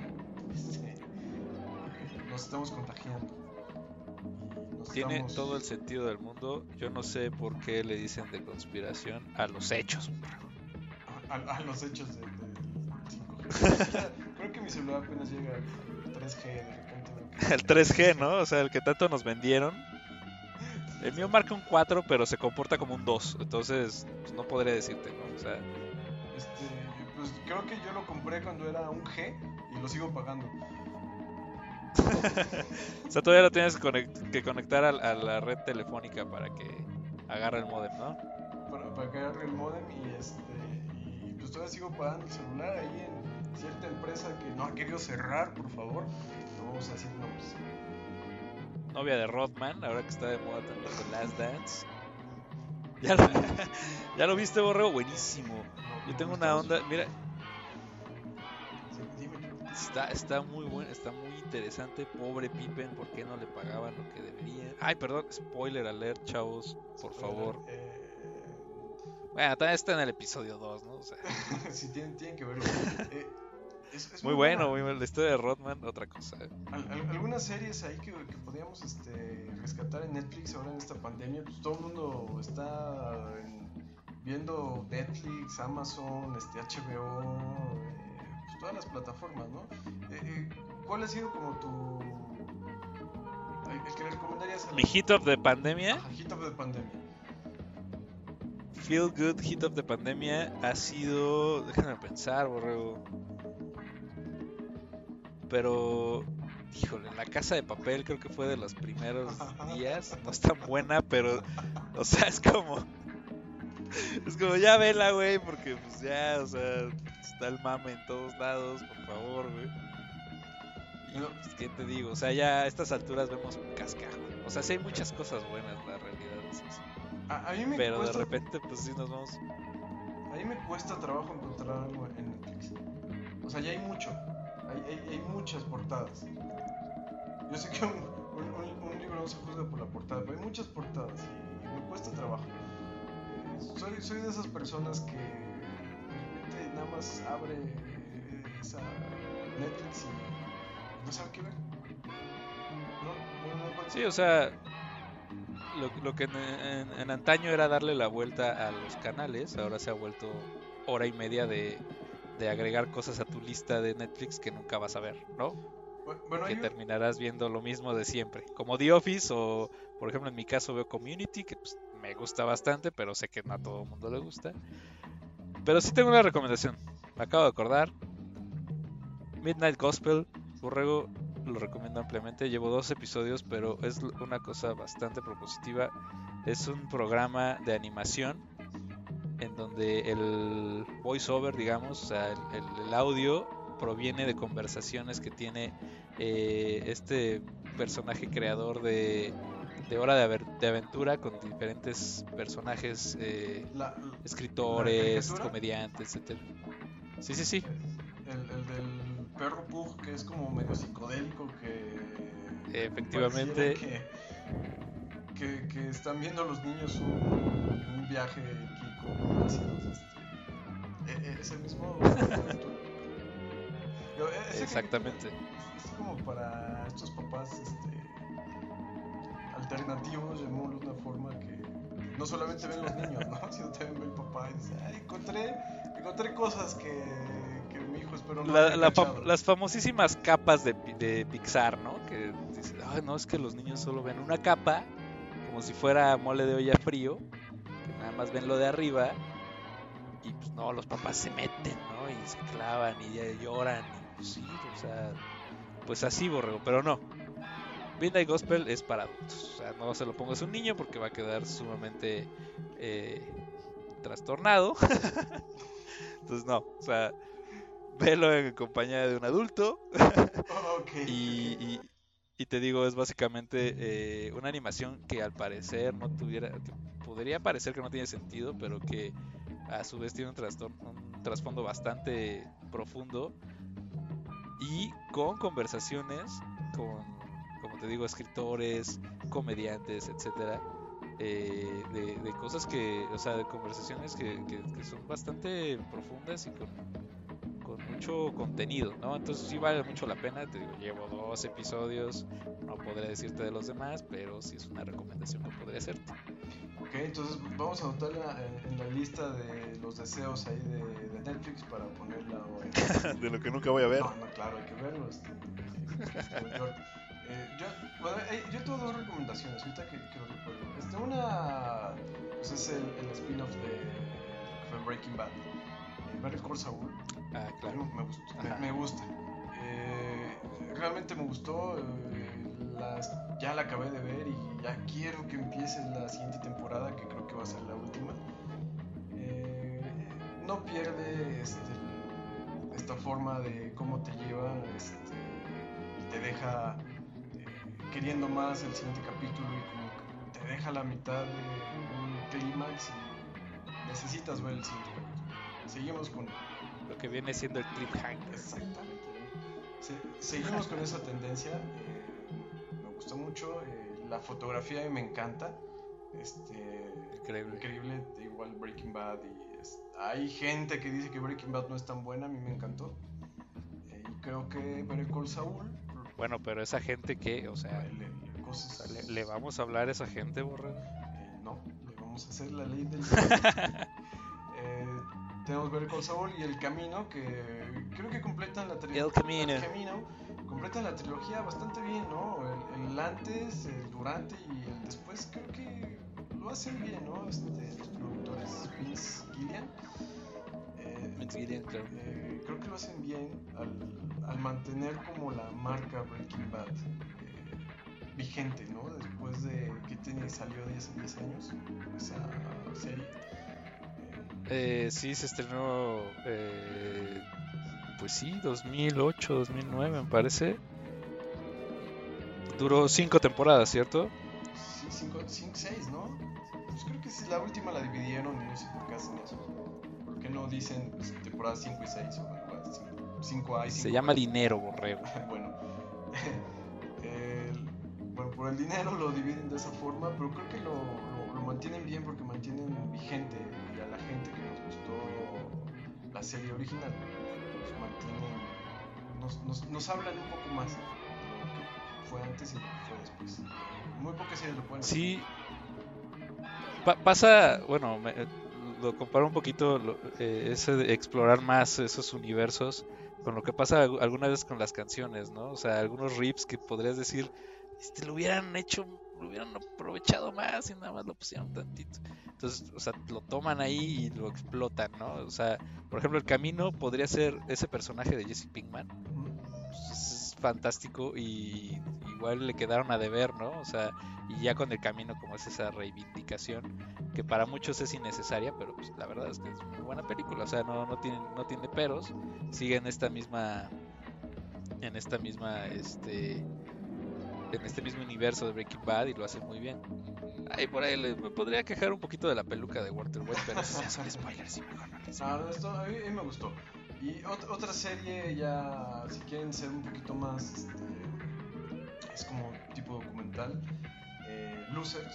nos estamos contagiando. Tiene todo el sentido del mundo. Yo no sé por qué le dicen de conspiración a los hechos. A los hechos del 5G. Creo que mi celular apenas llega al 3G de repente. El 3G, ¿no? O sea, el que tanto nos vendieron. El mío marca un 4, pero se comporta como un 2. Entonces, pues, no podría decirte, ¿no? O sea, pues creo que yo lo compré cuando era un G y lo sigo pagando. o sea, todavía lo tienes que conectar a la red telefónica para que agarre el modem, ¿no? Para que agarre el modem y pues todavía sigo pagando el celular ahí en cierta empresa que no ha querido cerrar, por favor. No vamos a decir nombres. Novia de Rodman, ahora que está de moda también con Last Dance. ¿Ya lo viste, Borrego? Buenísimo. Yo tengo una onda, mira, está muy bueno, está muy interesante. Pobre Pippen, ¿por qué no le pagaban lo que deberían? Ay, perdón, spoiler alert, chavos, por favor. Bueno, también está en el episodio 2, ¿no? O sea, sí, tienen que verlo. Es muy bueno, muy bueno. La historia de Rodman, otra cosa. Algunas series ahí que podíamos rescatar en Netflix ahora en esta pandemia, pues todo el mundo está viendo Netflix, Amazon, HBO, pues todas las plataformas, ¿no? ¿Cuál ha sido como el que le recomendarías a Mi hit of the pandemia? Ajá, hit of the pandemia. Feel Good Hit of the Pandemia ha sido... Déjame pensar, Borrego. Pero... Híjole, La Casa de Papel creo que fue de los primeros días. No es tan buena, pero... O sea, es como... Es como, ya vela, güey, porque pues ya, o sea... Está el mame en todos lados, por favor, güey. Y pues, ¿qué te digo? O sea, ya a estas alturas vemos un cascajo. O sea, sí hay muchas cosas buenas, la realidad es eso. A mí me Pero de cuesta, repente, pues sí nos vamos. a mí me cuesta trabajo encontrar algo en Netflix. O sea, ya hay mucho. Hay muchas portadas. Yo sé que un libro no se juzga por la portada, pero hay muchas portadas y me cuesta trabajo. Soy de esas personas que de repente nada más abre esa Netflix y no sabe qué ver. No encuentro. Sí, o sea, lo que en antaño era darle la vuelta a los canales, ahora se ha vuelto hora y media de agregar cosas a tu lista de Netflix que nunca vas a ver, ¿no? Bueno, Que terminarás viendo lo mismo de siempre, como The Office o, por ejemplo, en mi caso veo Community, que pues, me gusta bastante, pero sé que no a todo el mundo le gusta. Pero sí tengo una recomendación, me acabo de acordar. Midnight Gospel, Borrego, lo recomiendo ampliamente. Llevo 2 episodios, pero es una cosa bastante propositiva. Es un programa de animación en donde el voiceover, digamos, o sea, el audio proviene de conversaciones que tiene este personaje creador de Hora de Aventura con diferentes personajes, ¿La escritores, caricatura? comediantes, etc. Sí. El del perro Pug, que es como medio psicodélico, que Efectivamente. pareciera que están viendo los niños un viaje aquí con ácidos. ¿Es el mismo? Exactamente. Es como para estos papás alternativos, llamémoslo de una forma que no solamente ven los niños, ¿no? Sino también ve el papá y dice, ay, encontré cosas que mi hijo espero no haya cachado. Las famosísimas capas de Pixar, ¿no? Que dicen, ay, no, es que los niños solo ven una capa, como si fuera mole de olla frío, que nada más ven lo de arriba, y pues no, los papás se meten, ¿no? Y se clavan y ya lloran, y pues sí, o sea, pues así, Borrego, pero no. Midnight Gospel es para adultos, o sea, no se lo pongas a un niño porque va a quedar sumamente trastornado. Entonces no, o sea, velo en compañía de un adulto. Okay. Y te digo, es básicamente una animación que al parecer no tuviera, que podría parecer que no tiene sentido, pero que a su vez tiene un trasfondo bastante profundo y con conversaciones con, como te digo, escritores, comediantes, etcétera, de cosas que, o sea, de conversaciones que son bastante profundas y con mucho contenido, ¿no? Entonces sí vale mucho la pena, te digo, llevo 2 episodios, no podré decirte de los demás, pero sí es una recomendación que podría hacerte. Ok, entonces vamos a anotarla en la lista de los deseos ahí de Netflix para ponerla en... De lo que nunca voy a ver. No, claro, hay que verlo. Yo tengo 2 recomendaciones, ahorita que lo recuerdo. Una pues es el spin-off de fue Breaking Bad. Better Call Saul. Ah, claro. Me gusta. Realmente me gustó. Ya la acabé de ver y ya quiero que empiece la siguiente temporada, que creo que va a ser la última. No pierde esta forma de cómo te lleva y te deja queriendo más el siguiente capítulo y como que te deja la mitad de un clímax y necesitas ver el siguiente capítulo. Seguimos con lo que viene siendo el cliffhanger. Exactamente. Seguimos con esa tendencia. Me gustó mucho. La fotografía me encanta. Increíble. Igual Breaking Bad. Hay gente que dice que Breaking Bad no es tan buena. A mí me encantó. Y creo que Better Call Saul. Bueno, pero esa gente que, o sea, ¿le vamos a hablar a esa gente, Borrego? No, le vamos a hacer la ley del... tenemos Better Call Saul y El Camino, que creo que completan la trilogía. El Camino completan la trilogía bastante bien, ¿no? El antes, el durante y el después creo que lo hacen bien, ¿no? Los productores Vince Gilligan. Claro. Creo que lo hacen bien al mantener como la marca Breaking Bad vigente, ¿no? Después de que salió 10 años esa serie. Sí, se estrenó, pues sí, 2008, 2009 me parece. Duró 5 temporadas, ¿cierto? Sí, 6, ¿no? Pues creo que si la última la dividieron y no sé por qué hacen eso. ¿Por qué no dicen pues, temporada 5 y 6 o 5A y 5B? Se llama dinero, borrego. Bueno, bueno, por el dinero lo dividen de esa forma, pero creo que lo mantienen bien porque mantienen vigente y a la gente que nos gustó la serie original. Nos hablan un poco más de lo que fue antes y lo que fue después. Muy pocas series lo pueden hacer. Sí, pasa, bueno, lo comparo un poquito, ese de explorar más esos universos con lo que pasa algunas veces con las canciones, ¿no? O sea, algunos riffs que podrías decir, lo hubieran aprovechado más y nada más lo pusieron tantito. Entonces, o sea, lo toman ahí y lo explotan, ¿no? O sea, por ejemplo, El Camino podría ser ese personaje de Jesse Pinkman. Pues, es fantástico y igual le quedaron a deber, ¿no? O sea, y ya con El Camino como es esa reivindicación que para muchos es innecesaria, pero pues la verdad es que es muy buena película, o sea, no tiene peros, sigue en este mismo universo de Breaking Bad y lo hace muy bien. Ay, por ahí me podría quejar un poquito de la peluca de Walter White, pero esos ya son spoilers y mejor no les digo. Esto a mí me gustó. Y otra serie ya, si quieren ser un poquito más, es como tipo documental, Losers.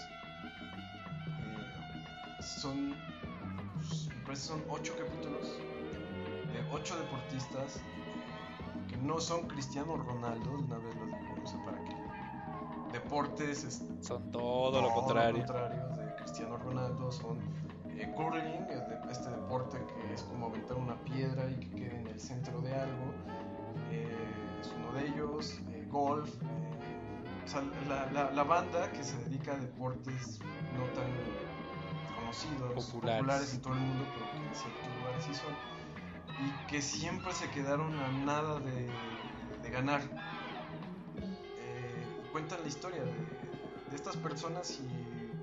Me parece son 8 capítulos de 8 deportistas que no son Cristiano Ronaldo, una vez lo digo, o sea, para que deportes son todo lo contrario de Cristiano Ronaldo, son curling, este deporte que es como aventar una piedra y que quede en el centro de algo, es uno de ellos, golf, o sea, la banda que se dedica a deportes no tan conocidos, populares en todo el mundo, pero que en ciertos lugares sí son, y que siempre se quedaron a nada de ganar. Cuentan la historia de estas personas y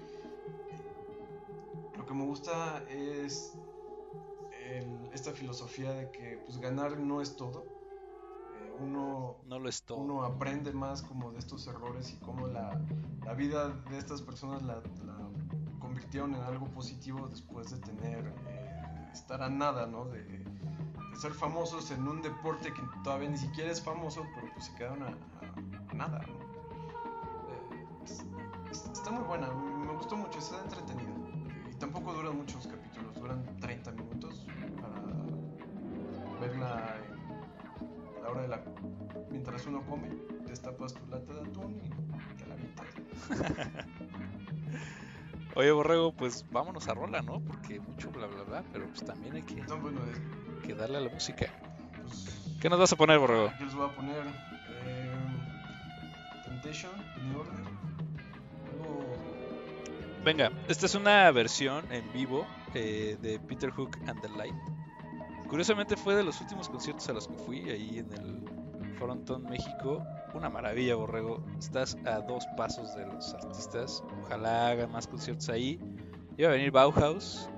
lo que me gusta es esta filosofía de que pues ganar no es todo. No lo es todo. Uno aprende más como de estos errores y cómo la vida de estas personas la convirtieron en algo positivo después de estar a nada, ¿no? De ser famosos en un deporte que todavía ni siquiera es famoso, pero pues se quedaron a nada, ¿no? Está muy buena, me gustó mucho, está entretenida. Y tampoco duran muchos capítulos, duran 30 minutos para verla a la hora mientras uno come, destapas tu lata de atún y te la avientas. Oye, Borrego, pues vámonos a rola, ¿no? Porque mucho bla bla bla, pero pues también hay que darle a la música. Pues, ¿qué nos vas a poner, Borrego? Yo les voy a poner Temptation, New Order. Venga, esta es una versión en vivo de Peter Hook and the Light. Curiosamente fue de los últimos conciertos a los que fui ahí en el Frontón, México. Una maravilla, Borrego. Estás a 2 pasos de los artistas. Ojalá hagan más conciertos ahí. Iba a venir Bauhaus.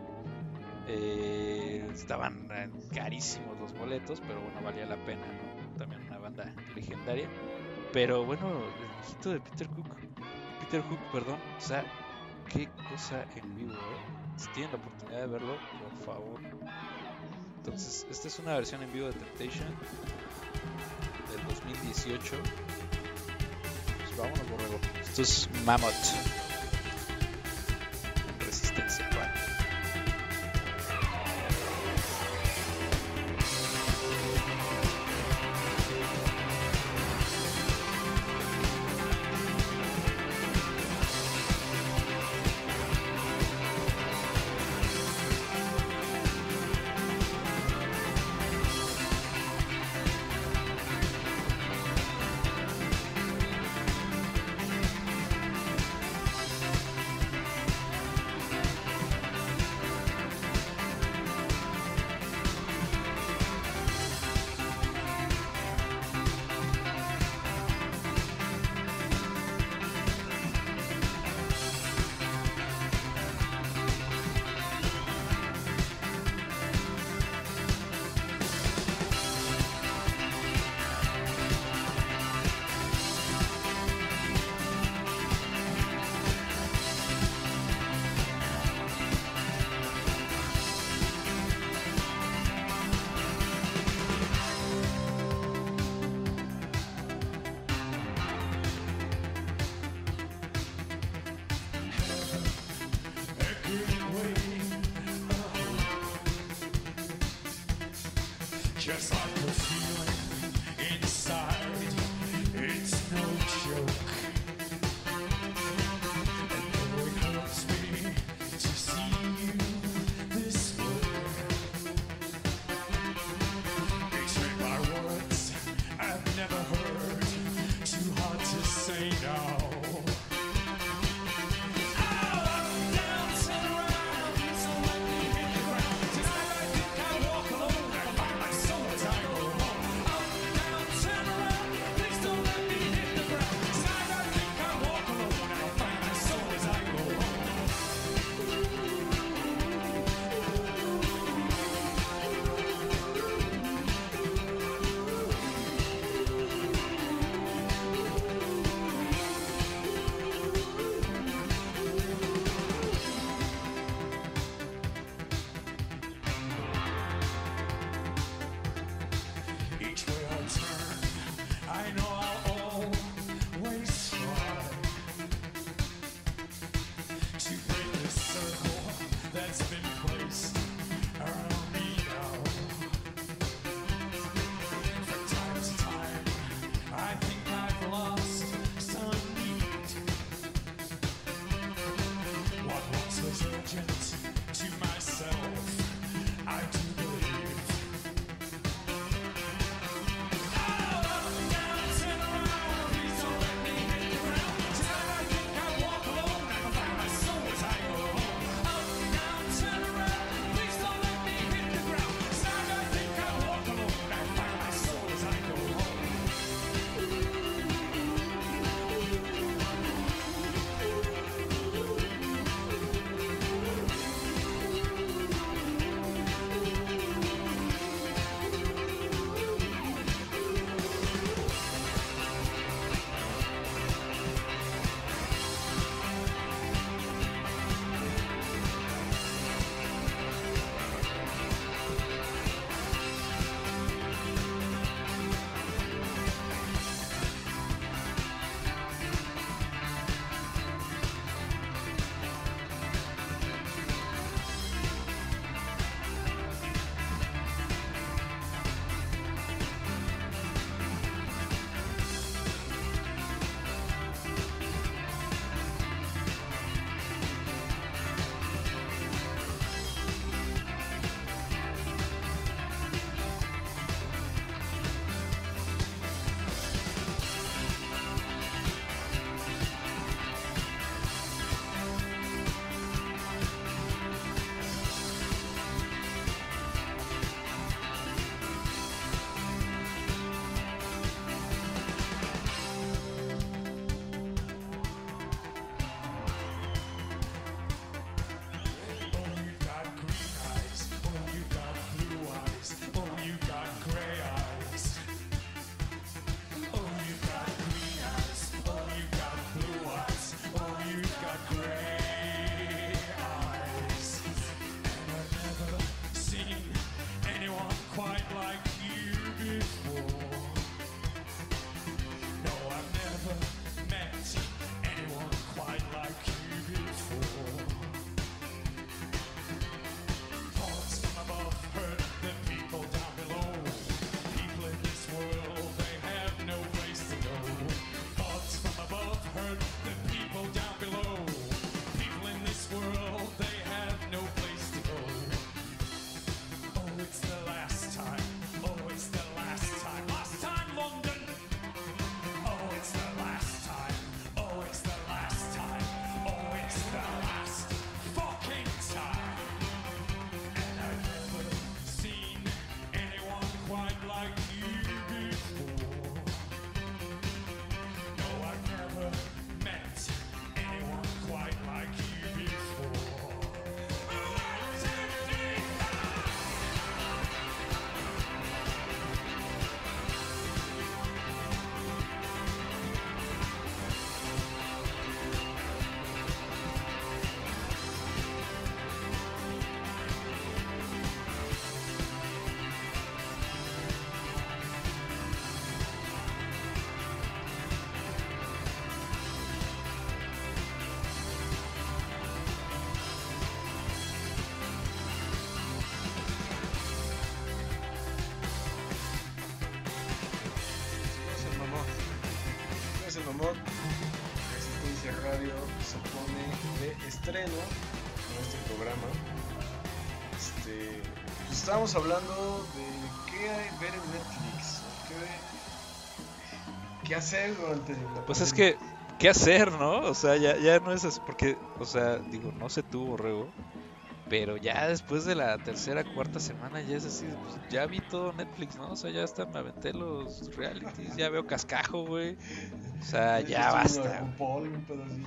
Estaban carísimos los boletos, pero bueno, valía la pena, ¿no? También una banda legendaria. Pero bueno, el hijito de Peter Hook, perdón. O sea, qué cosa en vivo, ¿eh? Si tienen la oportunidad de verlo, por favor. Entonces, esta es una versión en vivo de Temptation del 2018. Pues vámonos, Borrego. Esto es Mammoth en Resistencia Radio. Just like the feeling inside, it's no joke. And though it hurts me to see you this way, between my words I've never heard, too hard to say no. Tonight I think I'll walk alone and find my soul as I go home. es el Mamot. Resistencia Radio se pone de estreno en este programa. Pues estábamos hablando de qué ver en Netflix, qué hacer durante la Pues es pandemia. que, ¿qué hacer, no? O sea, ya no es así, porque, o sea, digo, no sé tú, Borrego, pero ya después de la tercera, cuarta semana ya es así, pues ya vi todo Netflix, ¿no? O sea, ya hasta me aventé los realities, ya veo Cascajo, güey. O sea, ya estoy viendo basta, a RuPaul, un pedacito.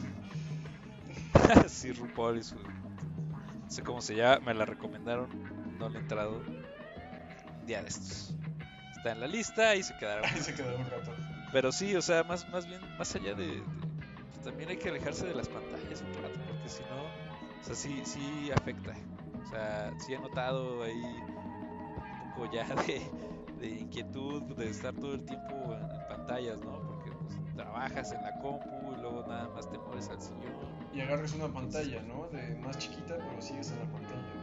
güey. Sí, RuPaul y su... No sé cómo se llama, me la recomendaron, no le he entrado. Un día de estos. Está en la lista y se quedará. Ahí se quedó un rato. Pero sí, o sea, más bien, más allá pues también hay que alejarse de las pantallas un rato, porque si no, o sea, sí afecta. O sea, sí he notado ahí un poco ya de inquietud de estar todo el tiempo en pantallas, ¿no? Porque pues, trabajas en la compu y luego nada más te mueves al sillón. Y agarres una pantalla, ¿no? De más chiquita, pero sigues en la pantalla.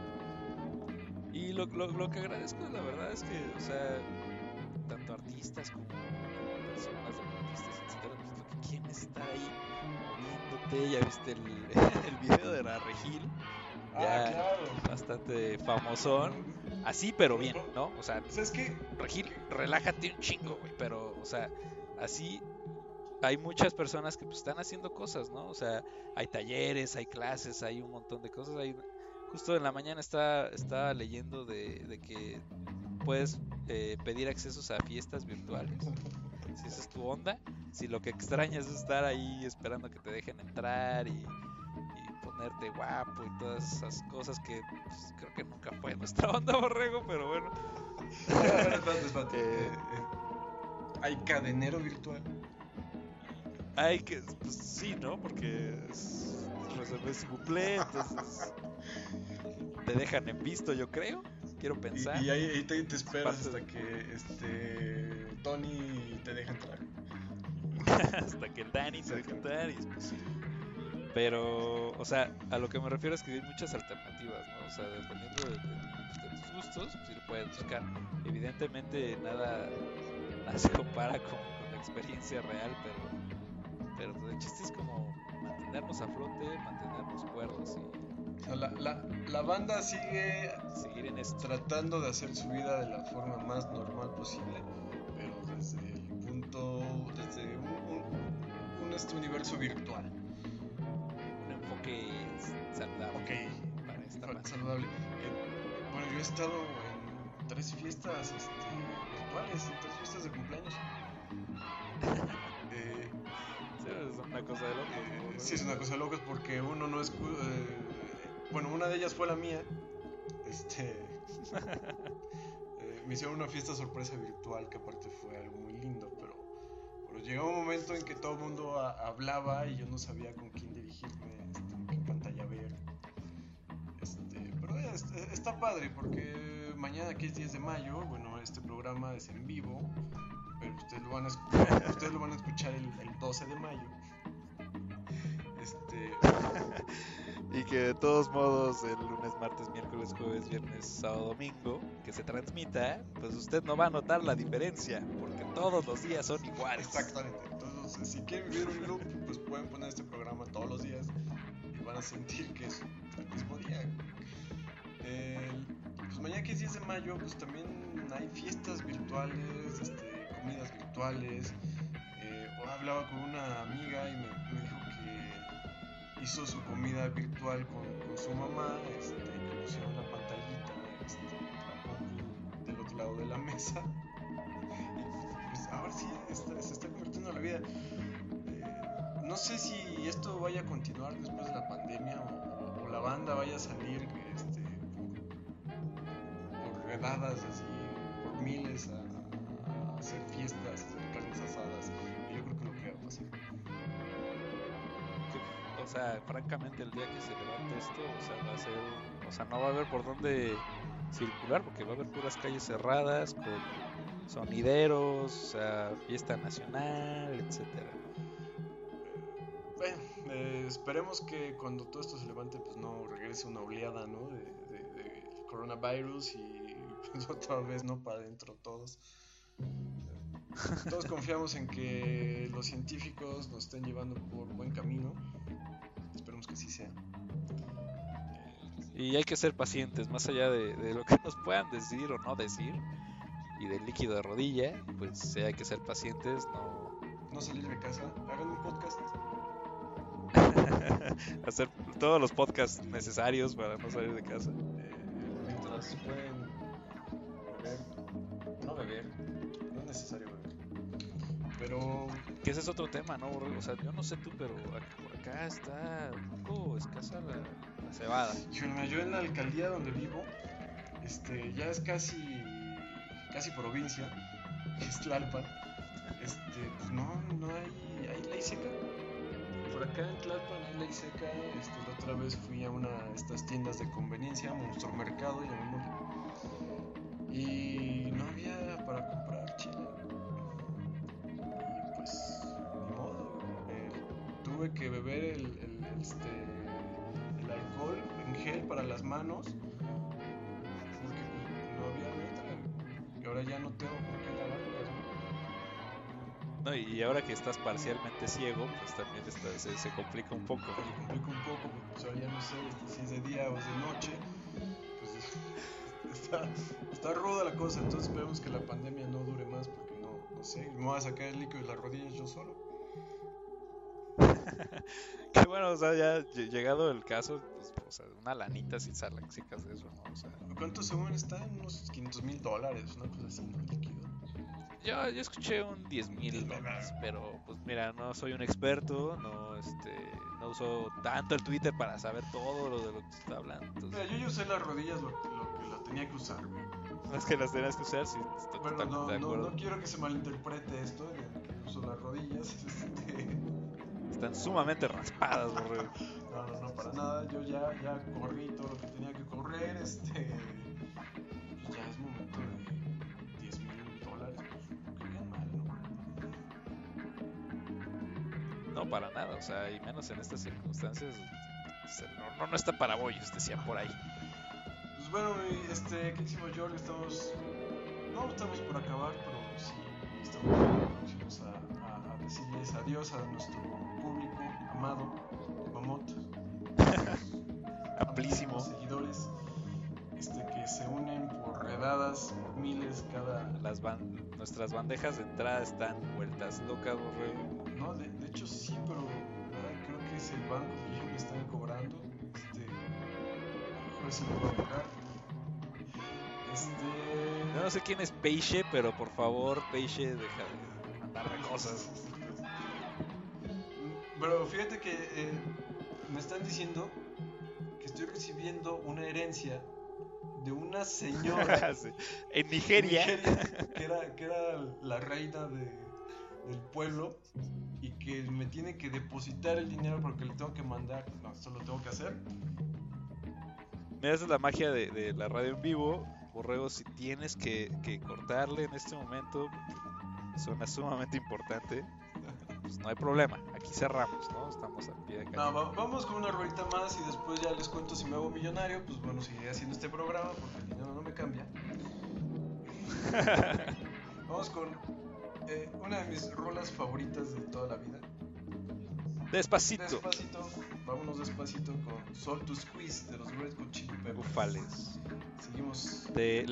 Y lo que agradezco, la verdad, es que, o sea, tanto artistas como personas deportistas, etcétera, pues lo que quieren es estar ahí moviéndote. Ya viste el video de la Regil, ya Claro. bastante famosón. Así, pero bien, ¿no? O sea, ¿Sabes qué? Regil, relájate un chingo, güey. Pero, o sea, así hay muchas personas que pues están haciendo cosas, ¿no? O sea, hay talleres, hay clases, hay un montón de cosas. Justo en la mañana estaba leyendo de que puedes pedir accesos a fiestas virtuales. Si esa es tu onda, si lo que extrañas es estar ahí esperando que te dejen entrar y ponerte guapo y todas esas cosas que pues, creo que nunca fue nuestra onda, Borrego, pero bueno. Espérate. ¿Hay cadenero virtual? Hay que, pues sí, ¿no? Porque resolver su cumple, entonces te dejan en visto, yo creo. Quiero pensar. Y ahí te esperas Parte hasta que Tony te deja entrar. hasta que el Dani se deje entrar y es posible. Pero, o sea, a lo que me refiero es que hay muchas alternativas, ¿no? O sea, dependiendo de tus gustos, pues sí lo puedes buscar. Evidentemente nada se compara con la experiencia real, pero pues, el chiste es como mantenernos a flote, mantenernos cuerdos O sea, la banda sigue y seguir en esto. tratando de hacer su vida de la forma más normal posible, pero desde un universo virtual. Un enfoque saludable para esta banda. Saludable. Bueno, yo he estado en 3 fiestas virtuales, en 3 fiestas de cumpleaños. Es una cosa de locos, ¿no? Sí, es una cosa de locos porque uno no es... bueno, una de ellas fue la mía. Me hicieron una fiesta sorpresa virtual que aparte fue algo muy lindo, pero llegó un momento en que todo el mundo hablaba y yo no sabía con quién dirigirme, qué pantalla ver. Pero está padre porque mañana, que es 10 de mayo, bueno, este programa es en vivo, pero ustedes lo van a escuchar el 12 de mayo. Y que de todos modos el lunes, martes, miércoles, jueves, viernes, sábado, domingo que se transmita, pues usted no va a notar la diferencia porque todos los días son iguales. Exactamente. Entonces, si quieren vivir un loop, pues pueden poner este programa todos los días y van a sentir que es el mismo día. Pues mañana, que es 10 de mayo, pues también hay fiestas virtuales, comidas virtuales. Hablaba con una amiga y me dijo que hizo su comida virtual con su mamá, le pusieron la pantallita, la compu del otro lado de la mesa. Y pues ahora sí se está convirtiendo en la vida. No sé si esto vaya a continuar después de la pandemia o la banda vaya a salir por redadas así, por miles a hacer fiestas, a hacer carnes asadas. Y yo creo que lo que va a pasar. O sea, francamente el día que se levante esto, o sea, va a ser, o sea, no va a haber por dónde circular porque va a haber puras calles cerradas con sonideros, o sea, fiesta nacional, etcétera. Bueno, esperemos que cuando todo esto se levante, pues no regrese una oleada, ¿no? de coronavirus y pues otra vez, ¿no? Para adentro todos. Todos confiamos en que los científicos nos estén llevando por buen camino. Esperemos que así sea. Y hay que ser pacientes, más allá de lo que nos puedan decir o no decir, y del líquido de rodilla, pues sí hay que ser pacientes, No salir de casa, hagan un podcast. hacer todos los podcasts necesarios para no salir de casa. Mientras pueden beber, no es necesario beber. Pero Que ese es otro tema, ¿no? O sea, yo no sé tú, pero por acá está un poco escasa la cebada. híjole, yo en la alcaldía donde vivo, ya es casi provincia, que es Tlalpan. Pues no hay ley seca. Por acá en Tlalpan hay ley seca. La otra vez fui a una de estas tiendas de conveniencia, Monstruo Mercado, llamémosle, y no había para comprar chela. Y pues, ni modo, tuve que beber el alcohol en gel para las manos, porque no había otra. Y ahora ya no tengo por qué lavarlas, ¿no? No, y ahora que estás parcialmente ciego, pues también se complica un poco. Me complica un poco, porque pues ahora ya no sé si es de día o es de noche. Pues está ruda la cosa. Entonces esperemos que la pandemia no dure más, porque no sé, me voy a sacar el líquido de las rodillas yo solo. Que bueno, o sea, ya llegado el caso, pues, o sea, una lanita si sacas de eso, ¿no? O sea, ¿Cuánto según está? Unos $500,000, una cosa así, ¿no? El líquido. yo escuché un $10,000, pero pues mira, no soy un experto, no uso tanto el Twitter para saber todo lo de lo que se está hablando. Entonces, Mira, yo usé las rodillas lo que la tenía que usar, güey. no es que las tengas que usar, sí, estoy Bueno, totalmente de acuerdo. no quiero que se malinterprete esto de que uso las rodillas. Están sumamente raspadas, borrego. No, para nada. Yo ya corrí todo lo que tenía que correr. Pues ya es momento de $10,000. Pues no querían mal, ¿no? No, para nada, o sea, y menos en estas circunstancias, no está para bollos, decían por ahí. Pues bueno, ¿qué hicimos, George? No estamos por acabar, pero sí estamos próximos a decirles adiós a nuestro público amado, Mamot. Amplísimo. Amigos, seguidores, que se unen por redadas, por miles cada... Nuestras bandejas de entrada están vueltas locas, borrego. No, de hecho sí, pero creo que es el banco que ellos me están cobrando. A ver si lo voy a pagar. Yo no sé quién es Peixe, pero por favor, Peixe, deja de mandarme cosas. Pero fíjate que me están diciendo que estoy recibiendo una herencia de una señora Sí. En Nigeria. que era la reina del pueblo, y que me tiene que depositar el dinero porque le tengo que mandar. No, esto lo tengo que hacer. Mira, esa es la magia de la radio en vivo. Borrego, si tienes que cortarle en este momento, suena sumamente importante, pues no hay problema, aquí cerramos, ¿no? Estamos al pie de cañón. No, vamos con una rolita más y después ya les cuento si me hago millonario. Pues bueno, seguiré haciendo este programa porque el dinero no me cambia. Vamos con una de mis rolas favoritas de toda la vida. Despacito. Vámonos despacito con Soul to Squeeze de los Red Hot Chili Peppers. Bufales. Seguimos. De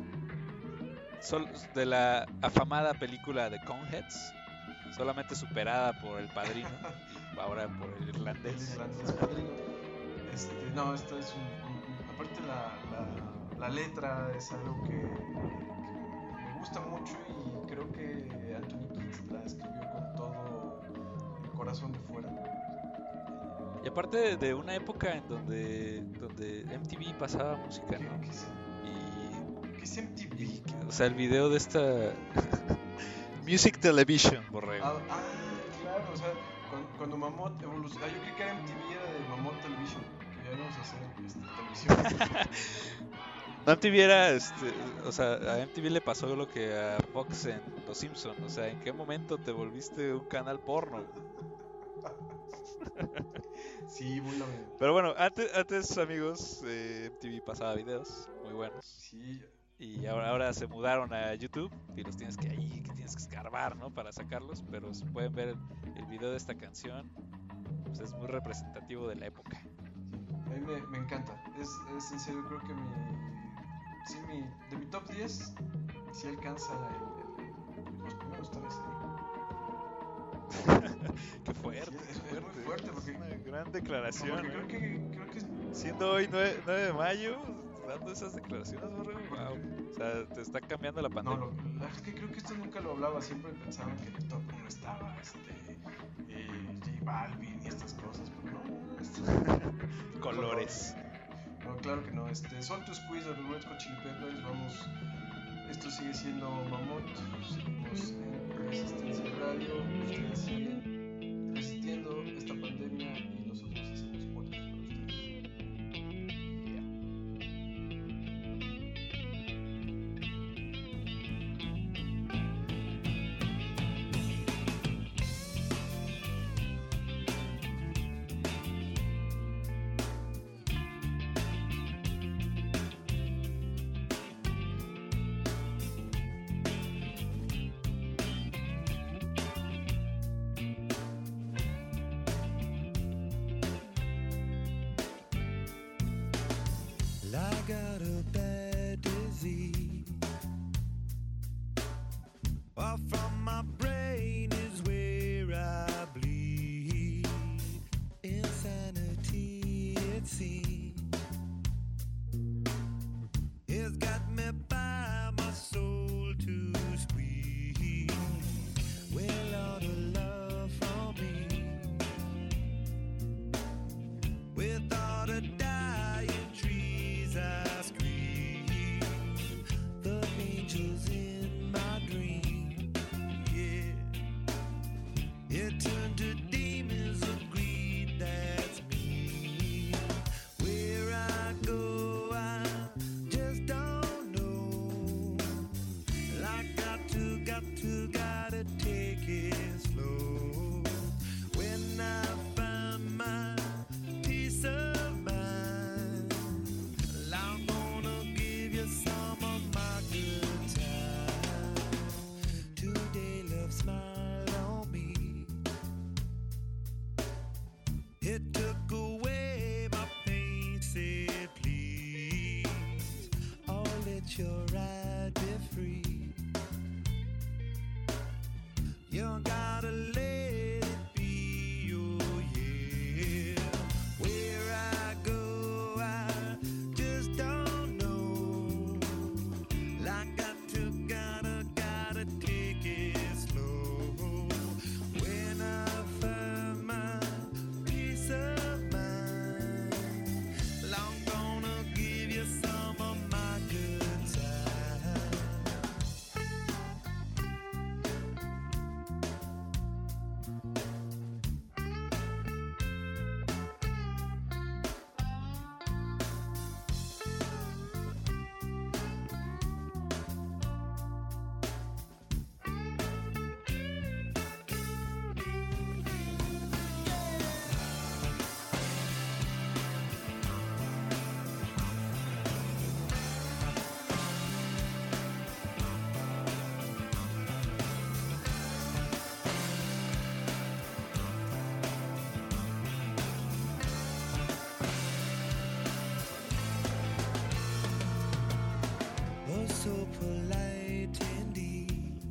la afamada película de Coneheads, solamente superada por El Padrino, y ahora por El Irlandés. Padrino. No, esto es aparte la letra es algo que me gusta mucho, y creo que Anthony Kiedis la escribió con todo el corazón de fuera. Y aparte de una época en donde MTV pasaba música, ¿no? ¿Qué es MTV? Y, o sea, el video de esta Music Television, borrego. Claro, o sea, cuando Mammoth evolucionó, yo creí que era MTV, era de Mammoth Television, que ya íbamos a hacer televisión. No, MTV era, o sea, a MTV le pasó lo que a Fox en Los Simpsons, o sea, ¿en qué momento te volviste un canal porno? Sí, muy lamentable. Pero bueno, antes amigos, MTV pasaba videos muy buenos. Sí, Y ahora se mudaron a YouTube y los tienes que escarbar, ¿no? Para sacarlos, pero si pueden ver el video de esta canción, pues es muy representativo de la época. A mí me encanta. Es en serio, creo que de mi top 10, sí alcanza los primeros, tal vez. Qué fuerte, Sí, es muy fuerte porque una gran declaración. porque creo que Siendo hoy 9 de mayo, dando esas declaraciones, Borrego, wow. O sea, te está cambiando la no, pandemia. es que creo que esto nunca lo hablaba. Siempre pensaban que en el top 1 estaba J Balvin y estas cosas, pero no. Colores. No, claro que no. Son tus quiz de los Red Hot Chili Peppers. Vamos. Esto sigue siendo Mamut. Seguimos en Resistencia Radio. Ustedes siguen resistiendo esta pandemia y nosotros hacemos podcast para ustedes. I got a bad disease. Off from my brain is where I bleed. Insanity, it seems. It's got me by my soul to squeeze. Well, all the love from me. With all the dying trees I scream, the angels in my dream, yeah. It turned to demons of greed, that's me. Where I go, I just don't know. I gotta take it slow. When I find my peace of mind, I'm gonna give you some of my good time. Today love smiled on me. It took away my pain, said please, oh, let your ride be free. You gotta let it be, oh yeah. Where I go, I just don't know. I gotta take it slow. When I find my peace of mind, I'm gonna give you some of my good time. Oh, so polite indeed.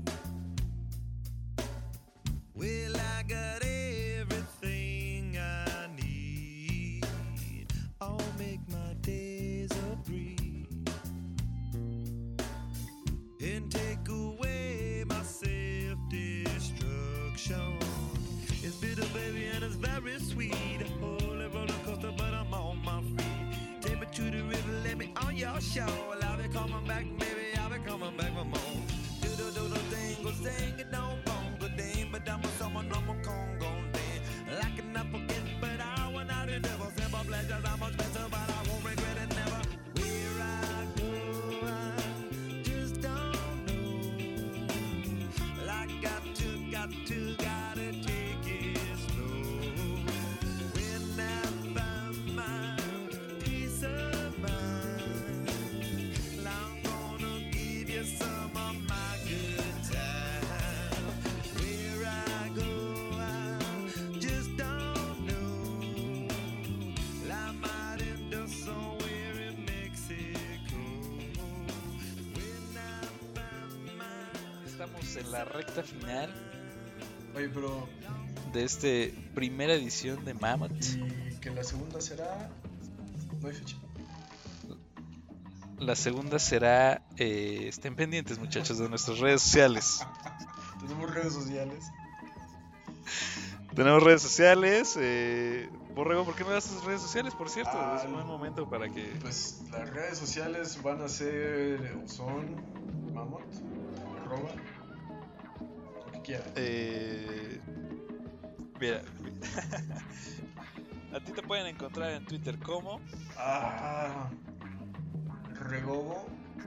Well, I got everything I need. I'll make my days a breeze and take away my self-destruction. It's bitter, baby, and it's very sweet. A holy roller coaster, but I'm on my feet. Take me to the river, let me on your show. I'll be coming back, baby, I'll be coming back for more. Do the thing, go sing it, don't bone, good thing, but I'm a someone, I'm a Congo day. Locking up again, but I want out the devil. Simple pleasures, I'm much better, but I won't regret it never. Where I go, I just don't know. I gotta take it slow. When I find my peace of mind, I'm gonna estamos en la recta final Oye, pero... de esta primera edición de Mammoth. ¿Y que la segunda será? No hay fecha. La segunda será... estén pendientes, muchachos, de nuestras redes sociales. Tenemos redes sociales. Tenemos redes sociales. Borrego, ¿por qué no das tus redes sociales, por cierto? Es un buen no. momento para que... Pues las redes sociales van a ser... o son... Mammoth, @ lo que quieran. Mira, a ti te pueden encontrar en Twitter como... Regobo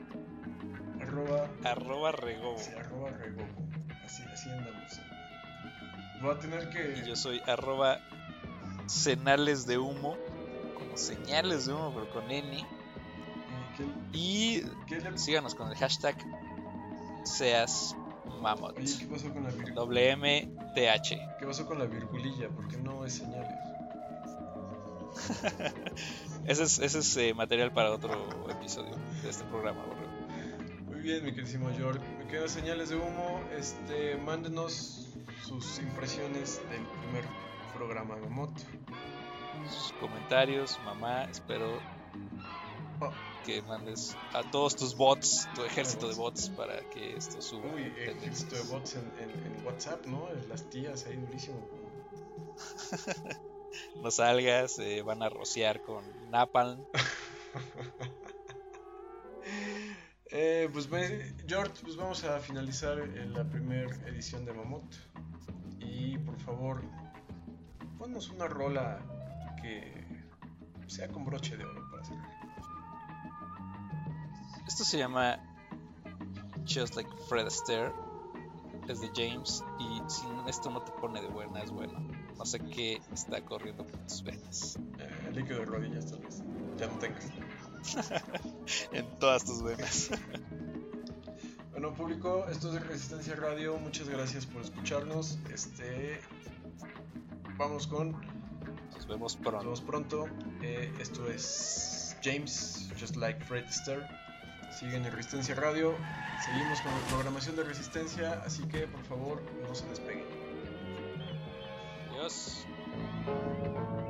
@regobo. Sí, @regobo. Así andamos. Voy a tener que... Y yo soy @cenales de humo, como señales de humo, pero con N. Y ¿Qué le... síganos con el hashtag Seas Mammoth. Oye, ¿qué pasó con la virgulilla? WMTH. ¿Qué pasó con la virgulilla? ¿Por qué no es señales? Ese es material para otro episodio de este programa, Borrego. Muy bien, mi queridísimo George. Me quedan señales de humo. Mándenos sus impresiones del primer programa de Mammoth. Sus comentarios, mamá, espero que mandes a todos tus bots, tu ejército de bots, para que esto suba. Uy, ejército de bots en WhatsApp, ¿no? Las tías ahí durísimo. No salgas, van a rociar con napalm. George, pues vamos a finalizar la primera edición de Mammoth. Y por favor, ponnos una rola que sea con broche de oro para cerrar. Esto se llama Just Like Fred Astaire, es de James, y si esto no te pone de buenas, bueno, no sé qué está corriendo por tus venas. Líquido de rodillas, tal vez. Ya no tengas. En todas tus venas. Bueno, público, esto es de Resistencia Radio. Muchas gracias por escucharnos. Vamos con... Nos vemos pronto. Esto es James, Just Like Fred Astaire. Siguen en Resistencia Radio. Seguimos con la programación de Resistencia, así que por favor no se despeguen. Adiós.